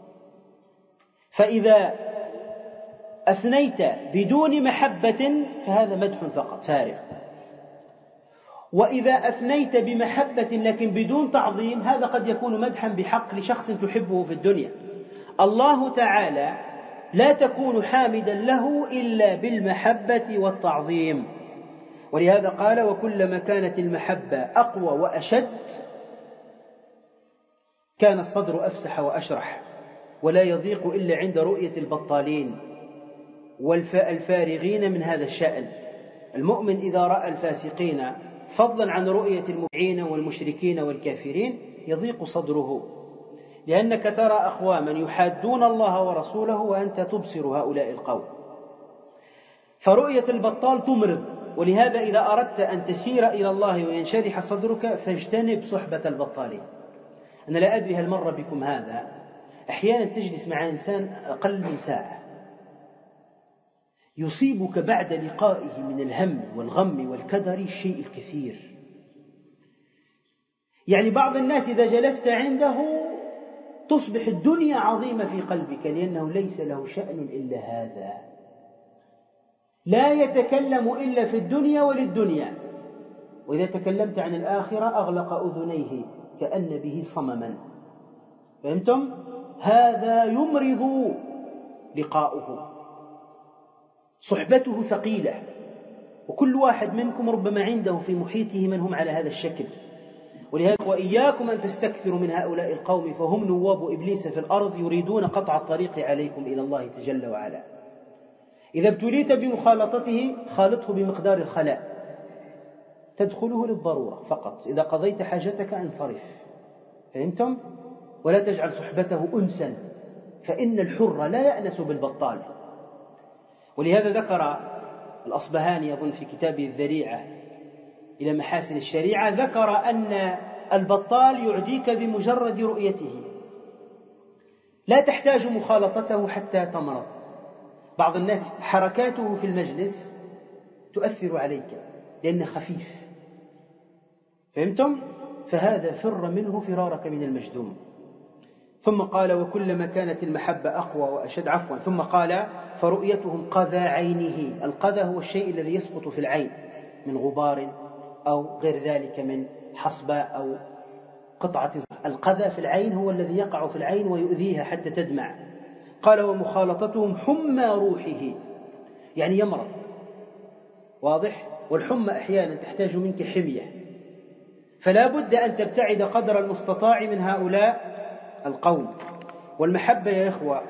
فإذا أثنيت بدون محبة فهذا مدح فقط فارغ. وإذا أثنيت بمحبة لكن بدون تعظيم، هذا قد يكون مدحا بحق لشخص تحبه في الدنيا. الله تعالى لا تكون حامدا له إلا بالمحبة والتعظيم. ولهذا قال: وكلما كانت المحبة أقوى وأشد كان الصدر أفسح وأشرح، ولا يضيق إلا عند رؤية البطالين والفارغين من هذا الشأن. المؤمن إذا رأى الفاسقين فضلا عن رؤية المبعين والمشركين والكافرين يضيق صدره، لأنك ترى أقواما يحادون الله ورسوله وأنت تبصر هؤلاء القوم. فرؤية البطال تمرض. ولهذا إذا أردت أن تسير إلى الله وينشرح صدرك فاجتنب صحبة البطالين. أنا لا أدري هل مر بكم هذا، أحيانا تجلس مع إنسان أقل من ساعة يصيبك بعد لقائه من الهم والغم والكدر الشيء الكثير. يعني بعض الناس إذا جلست عنده تصبح الدنيا عظيمة في قلبك، لأنه ليس له شأن إلا هذا، لا يتكلم إلا في الدنيا وللدنيا، وإذا تكلمت عن الآخرة أغلق أذنيه كأن به صمما. فهمتم؟ هذا يمرض لقاؤه، صحبته ثقيلة، وكل واحد منكم ربما عنده في محيطه من هم على هذا الشكل. ولهذا وإياكم أن تستكثروا من هؤلاء القوم فهم نواب إبليس في الأرض يريدون قطع الطريق عليكم إلى الله جل وعلا. إذا ابتليت بمخالطته خالطه بمقدار الخلاء، تدخله للضرورة فقط، إذا قضيت حاجتك انصرف. فهمتم؟ ولا تجعل صحبته أنسا، فإن الحر لا يأنس بالبطال. ولهذا ذكر الأصبهاني يظن في كتابه الذريعة إلى محاسن الشريعة، ذكر أن البطال يعديك بمجرد رؤيته، لا تحتاج مخالطته حتى تمرض. بعض الناس حركاته في المجلس تؤثر عليك لأنه خفيف. فهمتم؟ فهذا فر منه فرارك من المجذوم. ثم قال: وكلما كانت المحبة أقوى وأشد. ثم قال: فرؤيتهم قذى عينه. القذى هو الشيء الذي يسقط في العين من غبار أو غير ذلك من حصباء أو قطعة. القذى في العين هو الذي يقع في العين ويؤذيها حتى تدمع. قال: ومخالطتهم حمى روحه، يعني يمرض. واضح؟ والحمى أحيانا تحتاج منك حمية، فلا بد أن تبتعد قدر المستطاع من هؤلاء القوم. والمحبة يا إخوة،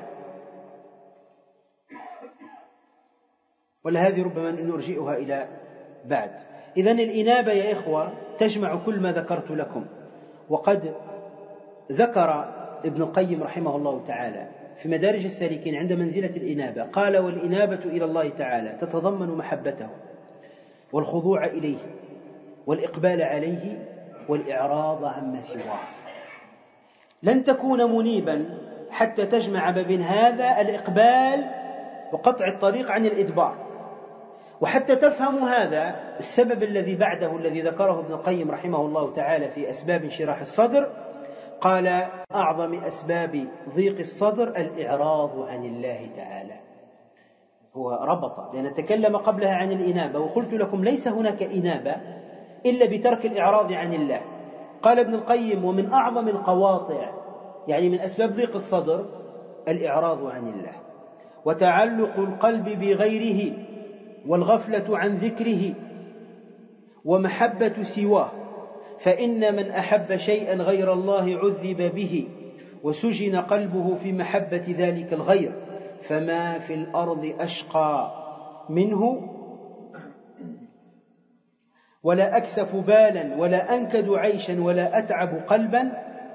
ولا هذه ربما نرجئها إلى بعد. إذن الإنابة يا إخوة تجمع كل ما ذكرت لكم. وقد ذكر ابن القيم رحمه الله تعالى في مدارج السالكين عند منزلة الإنابة، قال: والإنابة إلى الله تعالى تتضمن محبته والخضوع إليه والإقبال عليه والإعراض عما سواه. لن تكون منيبا حتى تجمع بين هذا الإقبال وقطع الطريق عن الإدبار. وحتى تفهم هذا السبب الذي بعده الذي ذكره ابن القيم رحمه الله تعالى في أسباب انشراح الصدر، قال أعظم أسباب ضيق الصدر الإعراض عن الله تعالى. هو ربط، لأن تكلم قبلها عن الإنابة، وقلت لكم ليس هناك إنابة إلا بترك الإعراض عن الله. قال ابن القيم: ومن أعظم القواطع، يعني من أسباب ضيق الصدر، الإعراض عن الله، وتعلق القلب بغيره، والغفلة عن ذكره، ومحبة سواه. فإن من أحب شيئا غير الله عذب به، وسجن قلبه في محبة ذلك الغير، فما في الأرض أشقى منه، ولا أكسف بالا، ولا أنكد عيشا، ولا أتعب قلبا.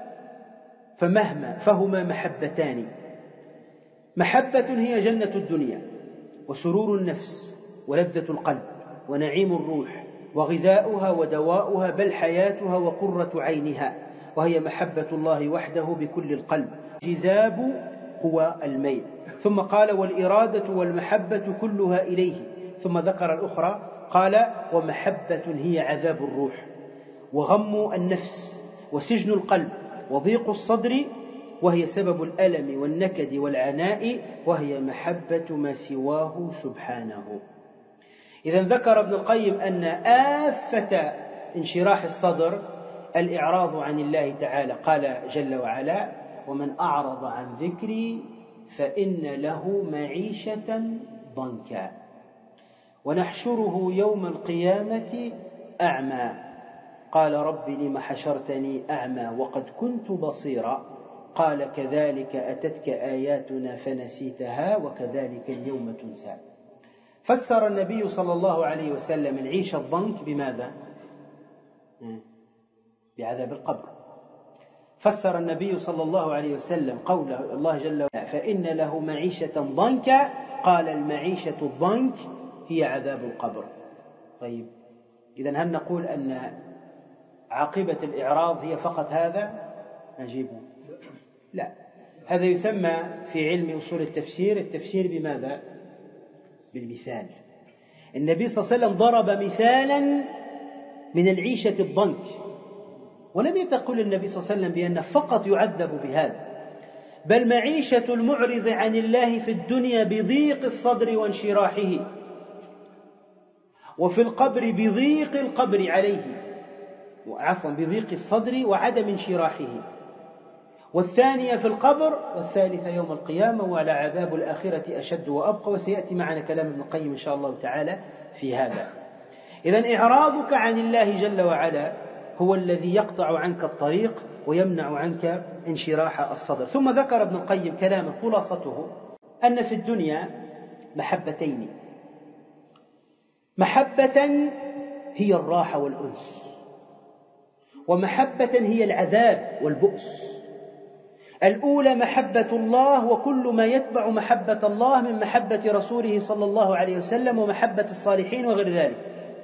فهما محبتان: محبة هي جنة الدنيا، وسرور النفس، ولذة القلب، ونعيم الروح، وغذاؤها ودواؤها، بل حياتها وقرة عينها، وهي محبة الله وحده بكل القلب، جذاب قوى الميل. ثم قال: والإرادة والمحبة كلها إليه. ثم ذكر الأخرى، قال: ومحبة هي عذاب الروح، وغم النفس، وسجن القلب، وضيق الصدر، وهي سبب الألم والنكد والعناء، وهي محبة ما سواه سبحانه. إذن ذكر ابن القيم أن آفة انشراح الصدر الإعراض عن الله تعالى. قال جل وعلا: ومن أعرض عن ذكري فإن له معيشة ضنكا، ونحشره يوم القيامة أعمى. قال: رب لم حشرتني أعمى وقد كنت بصيرا. قال: كذلك أتتك آياتنا فنسيتها، وكذلك اليوم تنسى. فسر النبي صلى الله عليه وسلم العيش الضنك بماذا؟ بعذاب القبر. فسر النبي صلى الله عليه وسلم قول الله جل وعلا: فإن له معيشة ضنكا. قال: المعيشة الضنك هي عذاب القبر. طيب، إذن هل نقول أن عاقبة الإعراض هي فقط هذا؟ نجيبه: لا، هذا يسمى في علم أصول التفسير بماذا؟ بالمثال. النبي صلى الله عليه وسلم ضرب مثالا من العيشة الضنك، ولم يتقل النبي صلى الله عليه وسلم بأنه فقط يعذب بهذا، بل معيشة المعرض عن الله في الدنيا بضيق الصدر وانشراحه، وفي القبر بضيق القبر عليه، بضيق الصدر وعدم انشراحه، والثانية في القبر، والثالثة يوم القيامة، وعلى عذاب الآخرة أشد وأبقى. وسيأتي معنا كلام ابن القيم إن شاء الله تعالى في هذا. إذن إعراضك عن الله جل وعلا هو الذي يقطع عنك الطريق ويمنع عنك انشراح الصدر. ثم ذكر ابن القيم كلاما خلاصته أن في الدنيا محبتين: محبة هي الراحة والأنس، ومحبة هي العذاب والبؤس. الأولى محبة الله وكل ما يتبع محبة الله من محبة رسوله صلى الله عليه وسلم، ومحبة الصالحين وغير ذلك،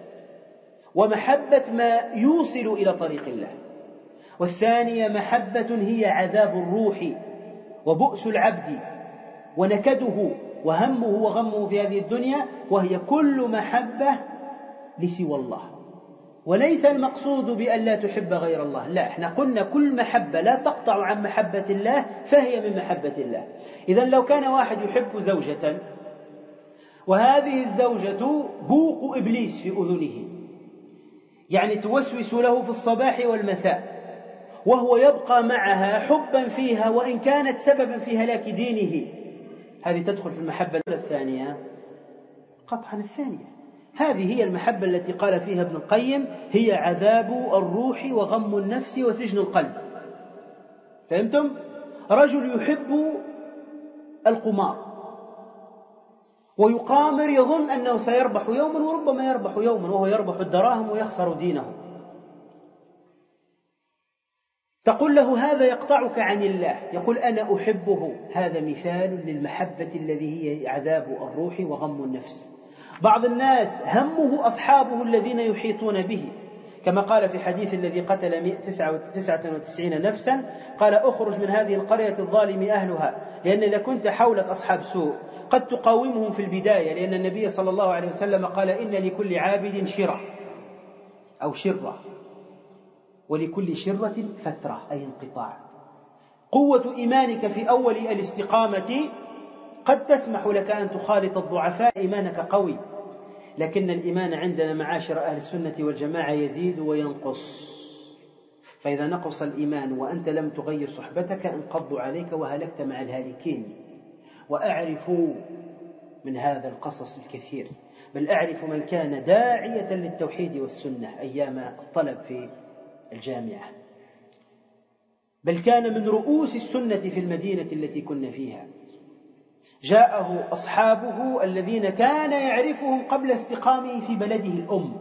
ومحبة ما يوصل إلى طريق الله. والثانية محبة هي عذاب الروح وبؤس العبد ونكده وهمه وغمه في هذه الدنيا، وهي كل محبة لسوى الله. وليس المقصود بأن لا تحب غير الله، لا، احنا قلنا كل محبة لا تقطع عن محبة الله فهي من محبة الله. إذن لو كان واحد يحب زوجة، وهذه الزوجة بوق إبليس في أذنه، يعني توسوس له في الصباح والمساء، وهو يبقى معها حبا فيها وإن كانت سببا في هلاك دينه، هذه تدخل في المحبة الثانية؟ قطعا الثانية. هذه هي المحبة التي قال فيها ابن القيم: هي عذاب الروح وغم النفس وسجن القلب. فهمتم؟ رجل يحب القمار ويقامر، يظن أنه سيربح يوما، وربما يربح يوما وهو يربح الدراهم ويخسر دينه. تقول له: هذا يقطعك عن الله. يقول: أنا أحبه. هذا مثال للمحبة الذي هي عذاب الروح وغم النفس. بعض الناس همه أصحابه الذين يحيطون به، كما قال في حديث الذي قتل 99 نفسا، قال: أخرج من هذه القرية الظالم أهلها، لأن إذا كنت حولك أصحاب سوء قد تقاومهم في البداية، لأن النبي صلى الله عليه وسلم قال: إن لكل عابد شرة أو شرة، ولكل شرة فترة، أي انقطاع. قوة إيمانك في أول الاستقامة قد تسمح لك أن تخالط الضعفاء، إيمانك قوي، لكن الإيمان عندنا معاشر أهل السنة والجماعة يزيد وينقص، فإذا نقص الإيمان وأنت لم تغير صحبتك انقضوا عليك وهلكت مع الهالكين. وأعرف من هذا القصص الكثير، بل أعرف من كان داعية للتوحيد والسنة أيام الطلب في الجامعة، بل كان من رؤوس السنة في المدينة التي كنا فيها، جاءه أصحابه الذين كان يعرفهم قبل استقامه في بلده الأم،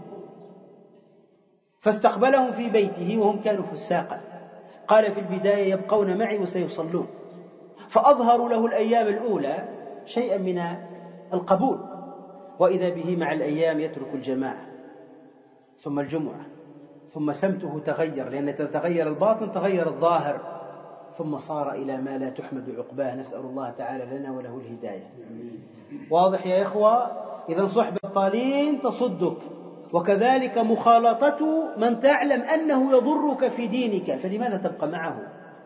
فاستقبلهم في بيته وهم كانوا فساقا، قال في البداية يبقون معي وسيصلون، فأظهروا له الأيام الأولى شيئا من القبول، وإذا به مع الأيام يترك الجماعة ثم الجمعة، ثم سمته تغير، لأن تغير الباطن تغير الظاهر، ثم صار إلى ما لا تحمد عقباه، نسأل الله تعالى لنا وله الهداية. واضح يا إخوة؟ إذن صحبة الطالين تصدك، وكذلك مخالطة من تعلم أنه يضرك في دينك، فلماذا تبقى معه؟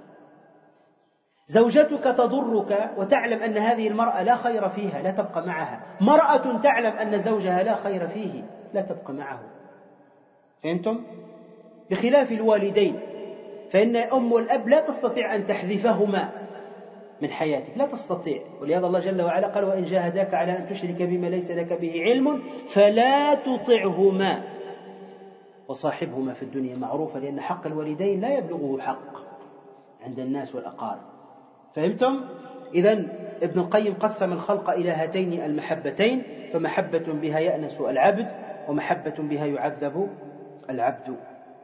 زوجتك تضرك وتعلم أن هذه المرأة لا خير فيها، لا تبقى معها. مرأة تعلم أن زوجها لا خير فيه، لا تبقى معه. فهمتم؟ بخلاف الوالدين، فإن الأم والأب لا تستطيع أن تحذفهما من حياتك، لا تستطيع، ولهذا الله جل وعلا قال وإن جاهداك على أن تشرك بما ليس لك به علم فلا تطعهما وصاحبهما في الدنيا معروفا، لأن حق الوالدين لا يبلغه حق عند الناس والأقارب. فهمتم؟ إذن ابن القيم قسم الخلق إلى هاتين المحبتين، فمحبة بها يأنس العبد، ومحبة بها يعذب العبد.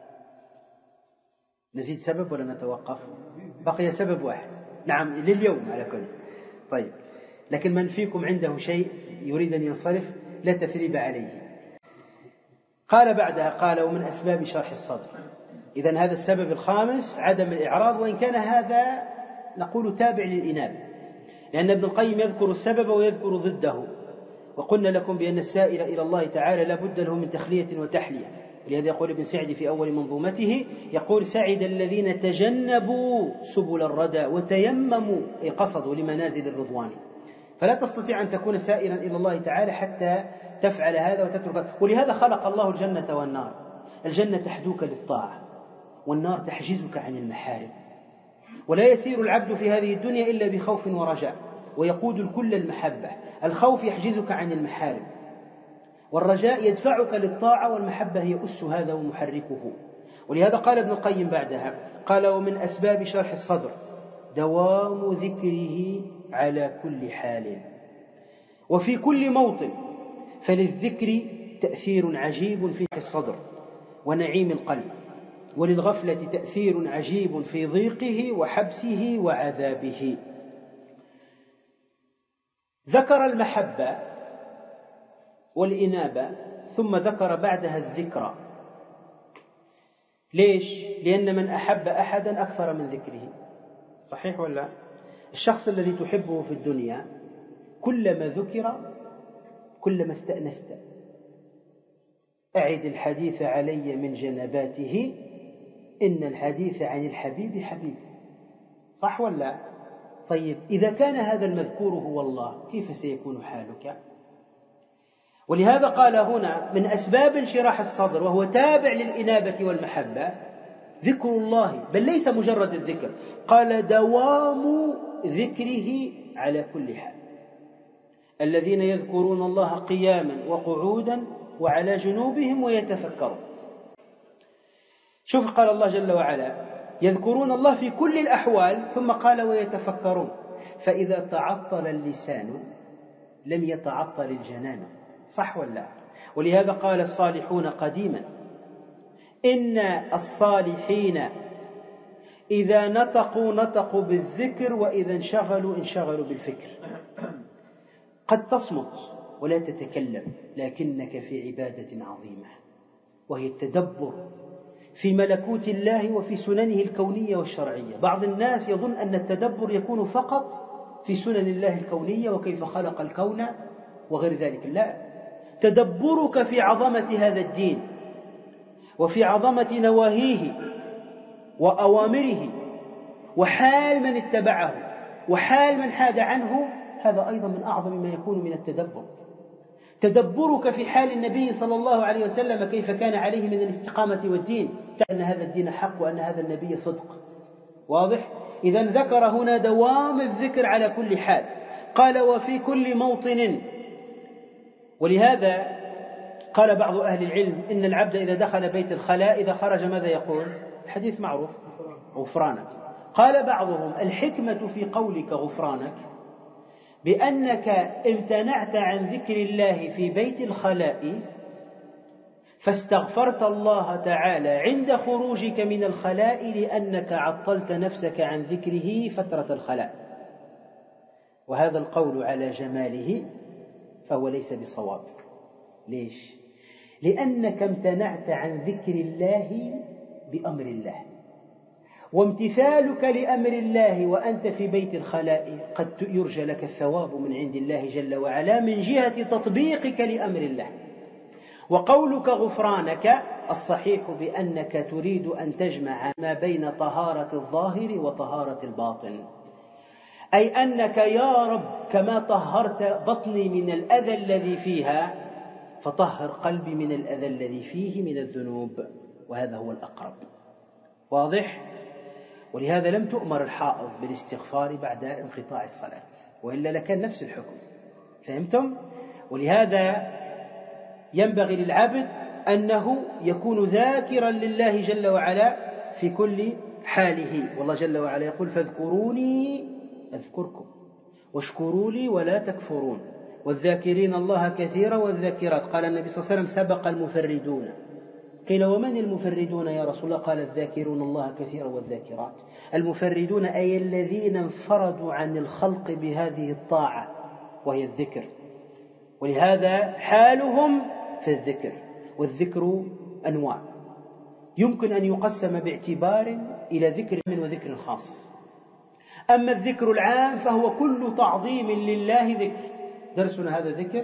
نزيد سبب ولا نتوقف؟ بقي سبب واحد، نعم لليوم على كل. طيب، لكن من فيكم عنده شيء يريد أن ينصرف لا تثريب عليه. قال بعدها، قال ومن أسباب شرح الصدر. إذن هذا السبب الخامس عدم الإعراض، وإن كان هذا نقول تابع للإنابة، لأن ابن القيم يذكر السبب ويذكر ضده، وقلنا لكم بأن السائل إلى الله تعالى لا بد له من تخلية وتحلية، ولهذا يقول ابن سعدي في أول منظومته، يقول سعد الذين تجنبوا سبل الردى وتيمموا، أي قصدوا لمنازل الرضوان. فلا تستطيع أن تكون سائلا إلى الله تعالى حتى تفعل هذا وتترك. ولهذا خلق الله الجنة والنار، الجنة تحدوك للطاعة، والنار تحجزك عن المحارم، ولا يسير العبد في هذه الدنيا إلا بخوف ورجاء، ويقود الكل المحبة. الخوف يحجزك عن المحارم، والرجاء يدفعك للطاعة، والمحبة هي أس هذا ومحركه. ولهذا قال ابن القيم بعدها، قال ومن أسباب شرح الصدر دوام ذكره على كل حال وفي كل موطن، فللذكر تأثير عجيب في الصدر ونعيم القلب، وللغفلة تأثير عجيب في ضيقه وحبسه وعذابه. ذكر المحبة والإنابة، ثم ذكر بعدها الذكرى. ليش؟ لأن من أحب أحدا أكثر من ذكره، صحيح ولا؟ الشخص الذي تحبه في الدنيا كلما ذكر كلما استأنست. أعد الحديث علي من جنباته إن الحديث عن الحبيب حبيب، صح ولا؟ طيب، إذا كان هذا المذكور هو الله كيف سيكون حالك؟ ولهذا قال هنا من أسباب انشراح الصدر، وهو تابع للإنابة والمحبة، ذكر الله، بل ليس مجرد الذكر، قال دوام ذكره على كل حال. الذين يذكرون الله قياما وقعودا وعلى جنوبهم ويتفكرون. شوف، قال الله جل وعلا يذكرون الله في كل الأحوال، ثم قال ويتفكرون. فإذا تعطل اللسان لم يتعطل الجنان، صح ولا؟ ولهذا قال الصالحون قديما إن الصالحين إذا نطقوا بالذكر، وإذا انشغلوا بالفكر. قد تصمت ولا تتكلم، لكنك في عبادة عظيمة، وهي التدبر في ملكوت الله وفي سننه الكونية والشرعية. بعض الناس يظن أن التدبر يكون فقط في سنن الله الكونية وكيف خلق الكون وغير ذلك، لا، تدبرك في عظمة هذا الدين وفي عظمة نواهيه وأوامره وحال من اتبعه وحال من حاد عنه، هذا أيضا من أعظم ما يكون من التدبر. تدبرك في حال النبي صلى الله عليه وسلم كيف كان عليه من الاستقامة والدين، أن هذا الدين حق وأن هذا النبي صدق. واضح؟ إذن ذكر هنا دوام الذكر على كل حال. قال وفي كل موطن. ولهذا قال بعض أهل العلم إن العبد إذا دخل بيت الخلاء إذا خرج ماذا يقول؟ الحديث معروف: غفرانك. قال بعضهم الحكمة في قولك غفرانك بأنك امتنعت عن ذكر الله في بيت الخلاء فاستغفرت الله تعالى عند خروجك من الخلاء لأنك عطلت نفسك عن ذكره فترة الخلاء. وهذا القول على جماله فهو ليس بصواب. ليش؟ لأنك امتنعت عن ذكر الله بأمر الله، وامتثالك لأمر الله وأنت في بيت الخلاء قد يرجى لك الثواب من عند الله جل وعلا من جهة تطبيقك لأمر الله. وقولك غفرانك الصحيح بأنك تريد أن تجمع ما بين طهارة الظاهر وطهارة الباطن، أي أنك يا رب كما طهرت بطني من الأذى الذي فيها فطهر قلبي من الأذى الذي فيه من الذنوب، وهذا هو الأقرب. واضح؟ ولهذا لم تؤمر الحائض بالاستغفار بعد انقطاع الصلاة، وإلا لكان نفس الحكم. فهمتم؟ ولهذا ينبغي للعبد أنه يكون ذاكرا لله جل وعلا في كل حاله. والله جل وعلا يقول فاذكروني أذكركم واشكروا لي ولا تكفرون والذاكرين الله كثيرا والذاكرات. قال النبي صلى الله عليه وسلم سبق المفردون. قيل ومن المفردون يا رسول الله؟ قال الذاكرون الله كثيرا والذاكرات. المفردون أي الذين انفردوا عن الخلق بهذه الطاعة وهي الذكر، ولهذا حالهم في الذكر. والذكر أنواع، يمكن أن يقسم باعتبار إلى ذكر من وذكر خاص. أما الذكر العام فهو كل تعظيم لله ذكر. درسنا هذا ذكر.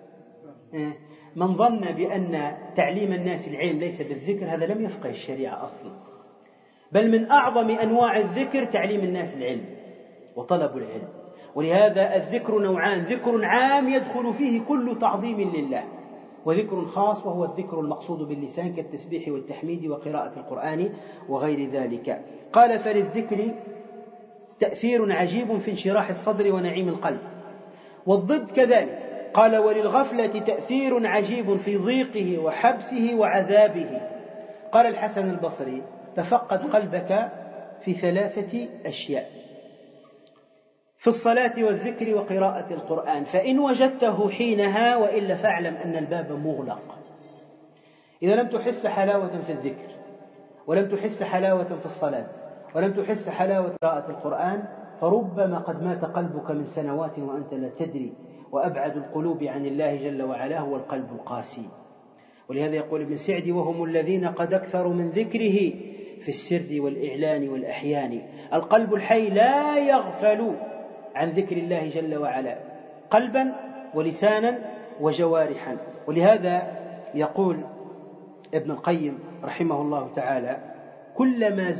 من ظن بأن تعليم الناس العلم ليس بالذكر هذا لم يفقه الشريعة أصلا، بل من أعظم أنواع الذكر تعليم الناس العلم وطلب العلم. ولهذا الذكر نوعان: ذكر عام يدخل فيه كل تعظيم لله، وذكر خاص وهو الذكر المقصود باللسان كالتسبيح والتحميد وقراءة القرآن وغير ذلك. قال فللذكر تأثير عجيب في انشراح الصدر ونعيم القلب، والضد كذلك. قال وللغفلة تأثير عجيب في ضيقه وحبسه وعذابه. قال الحسن البصري تفقد قلبك في 3 أشياء: في الصلاة والذكر وقراءة القرآن، فإن وجدته حينها وإلا فاعلم أن الباب مغلق. إذا لم تحس حلاوة في الذكر ولم تحس حلاوة في الصلاة ولم تحس حلاوة قراءة القرآن فربما قد مات قلبك من سنوات وأنت لا تدري. وأبعد القلوب عن الله جل وعلا هو القلب القاسي. ولهذا يقول ابن سعدي وهم الذين قد أكثروا من ذكره في السر والإعلان والأحيان. القلب الحي لا يغفل عن ذكر الله جل وعلا قلبا ولسانا وجوارحا. ولهذا يقول ابن القيم رحمه الله تعالى كلما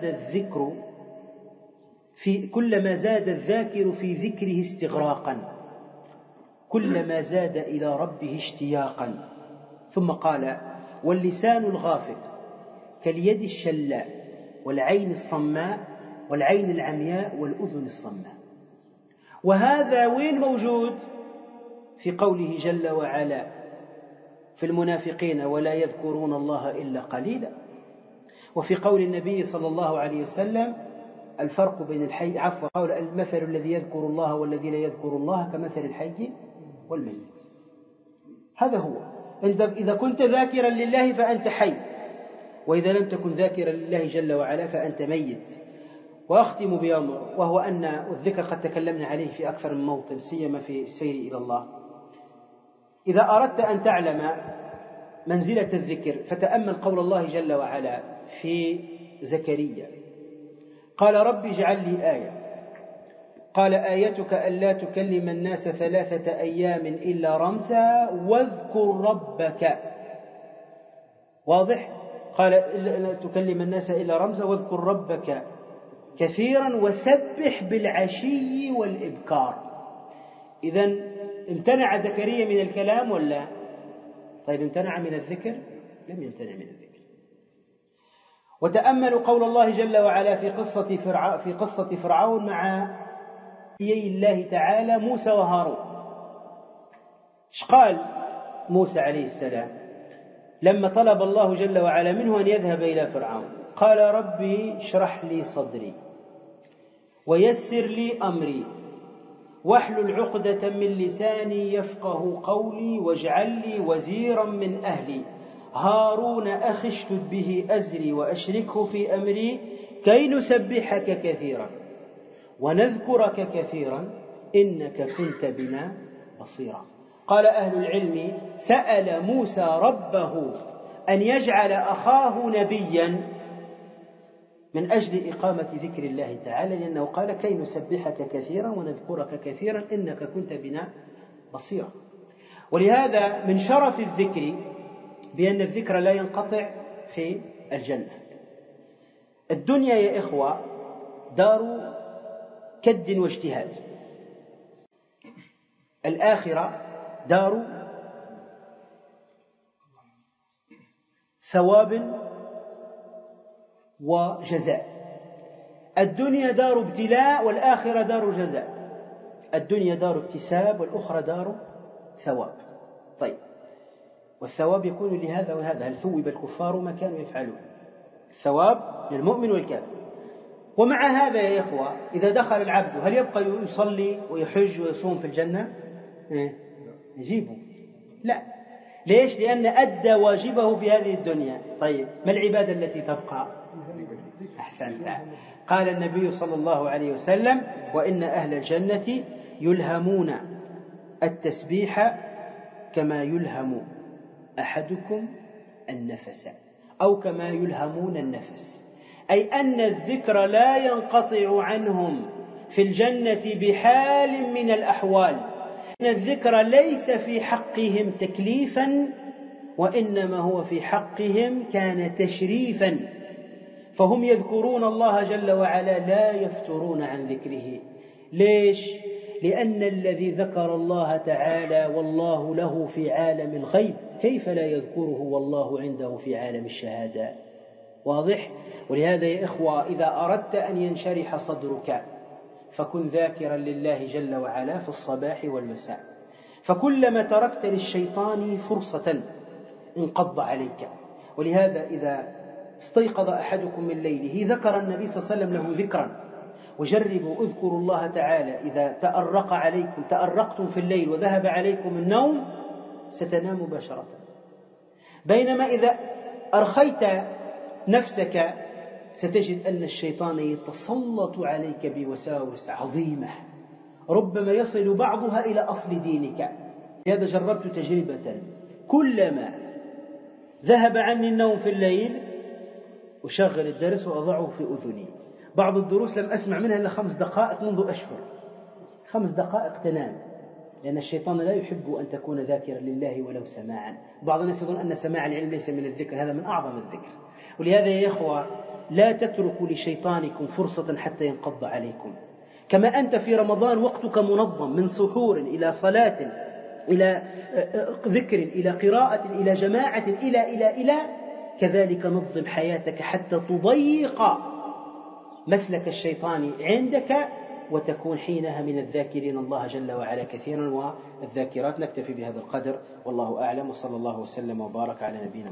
زاد الذاكر في ذكره استغراقا كلما زاد إلى ربه اشتياقا. ثم قال واللسان الغافل كاليد الشلاء والعين الصماء والعين العمياء والأذن الصماء. وهذا وين موجود؟ في قوله جل وعلا في المنافقين ولا يذكرون الله إلا قليلا. وفي قول النبي صلى الله عليه وسلم الفرق بين الحي قول المثل الذي يذكر الله والذي لا يذكر الله كمثل الحي والميت. هذا هو. إذا كنت ذاكرا لله فأنت حي، وإذا لم تكن ذاكرا لله جل وعلا فأنت ميت. وأختم بأمر، وهو أن الذكر قد تكلمنا عليه في أكثر من موطن سيما في السير إلى الله. إذا أردت أن تعلم منزلة الذكر فتأمل قول الله جل وعلا في زكريا قال رب اجعل لي آية. قال آيتك ألا تكلم الناس 3 أيام إلا رمزا واذكر ربك. واضح؟ قال لا تكلم الناس إلا رمزا واذكر ربك كثيرا وسبح بالعشي والإبكار. إذن امتنع زكريا من الكلام ولا؟ طيب امتنع من الذكر؟ لم يمتنع من الذكر. وتأملوا قول الله جل وعلا في قصة فرعون مع نبيي الله تعالى موسى وهارون. ايش قال موسى عليه السلام لما طلب الله جل وعلا منه أن يذهب إلى فرعون؟ قال ربي اشرح لي صدري ويسر لي أمري واحلل عقدة من لساني يفقه قولي واجعل لي وزيرا من أهلي هارون أخي اشدد به أزري وأشركه في أمري كي نسبحك كثيرا ونذكرك كثيرا إنك كنت بنا بصيرا. قال أهل العلم سأل موسى ربه أن يجعل أخاه نبيا من أجل إقامة ذكر الله تعالى، لأنه قال كي نسبحك كثيرا ونذكرك كثيرا إنك كنت بنا بصيرا. ولهذا من شرف الذكر بأن الذكر لا ينقطع في الجنة. الدنيا يا إخوة دار كد واجتهاد، الآخرة دار ثواب وجزاء. الدنيا دار ابتلاء والآخرة دار جزاء. الدنيا دار اكتساب والأخرى دار ثواب. طيب، والثواب يكون لهذا وهذا. هل ثوب الكفار ما كانوا يفعلون؟ الثواب للمؤمن والكافر. ومع هذا يا إخوة إذا دخل العبد هل يبقى يصلي ويحج ويصوم في الجنة؟ يجيبه؟ لا. ليش؟ لأن أدى واجبه في هذه الدنيا. طيب، ما العبادة التي تبقى؟ أحسنت. قال النبي صلى الله عليه وسلم وإن أهل الجنة يلهمون التسبيح كما يلهم أحدكم النفس أو كما يلهمون النفس، أي أن الذكر لا ينقطع عنهم في الجنة بحال من الأحوال. إن الذكر ليس في حقهم تكليفا وإنما هو في حقهم كان تشريفا، فهم يذكرون الله جل وعلا لا يفترون عن ذكره. ليش؟ لأن الذي ذكر الله تعالى والله له في عالم الغيب كيف لا يذكره والله عنده في عالم الشهادة؟ واضح؟ ولهذا يا إخوة إذا أردت أن ينشرح صدرك فكن ذاكرا لله جل وعلا في الصباح والمساء، فكلما تركت للشيطان فرصة انقض عليك. ولهذا إذا استيقظ أحدكم من ليله ذكر النبي صلى الله عليه وسلم له ذكرا. وجربوا اذكروا الله تعالى إذا تأرقتم في الليل وذهب عليكم النوم ستنام مباشرة. بينما إذا أرخيت نفسك ستجد أن الشيطان يتسلط عليك بوساوس عظيمة ربما يصل بعضها إلى أصل دينك. لهذا جربت تجربة، كلما ذهب عني النوم في الليل أشغل الدرس وأضعه في أذني. بعض الدروس لم أسمع منها إلا 5 دقائق منذ أشهر، 5 دقائق تنام، لأن الشيطان لا يحب أن تكون ذاكرا لله ولو سماعا. بعض الناس يظن أن سماع العلم ليس من الذكر، هذا من أعظم الذكر. ولهذا يا إخوة لا تتركوا لشيطانكم فرصة حتى ينقض عليكم. كما أنت في رمضان وقتك منظم من سحور إلى صلاة إلى ذكر إلى قراءة إلى جماعة إلى كذلك نظم حياتك حتى تضيق مسلك الشيطان عندك وتكون حينها من الذاكرين الله جل وعلا كثيرا والذاكرات. نكتفي بهذا القدر والله أعلم، وصلى الله وسلم وبارك على نبينا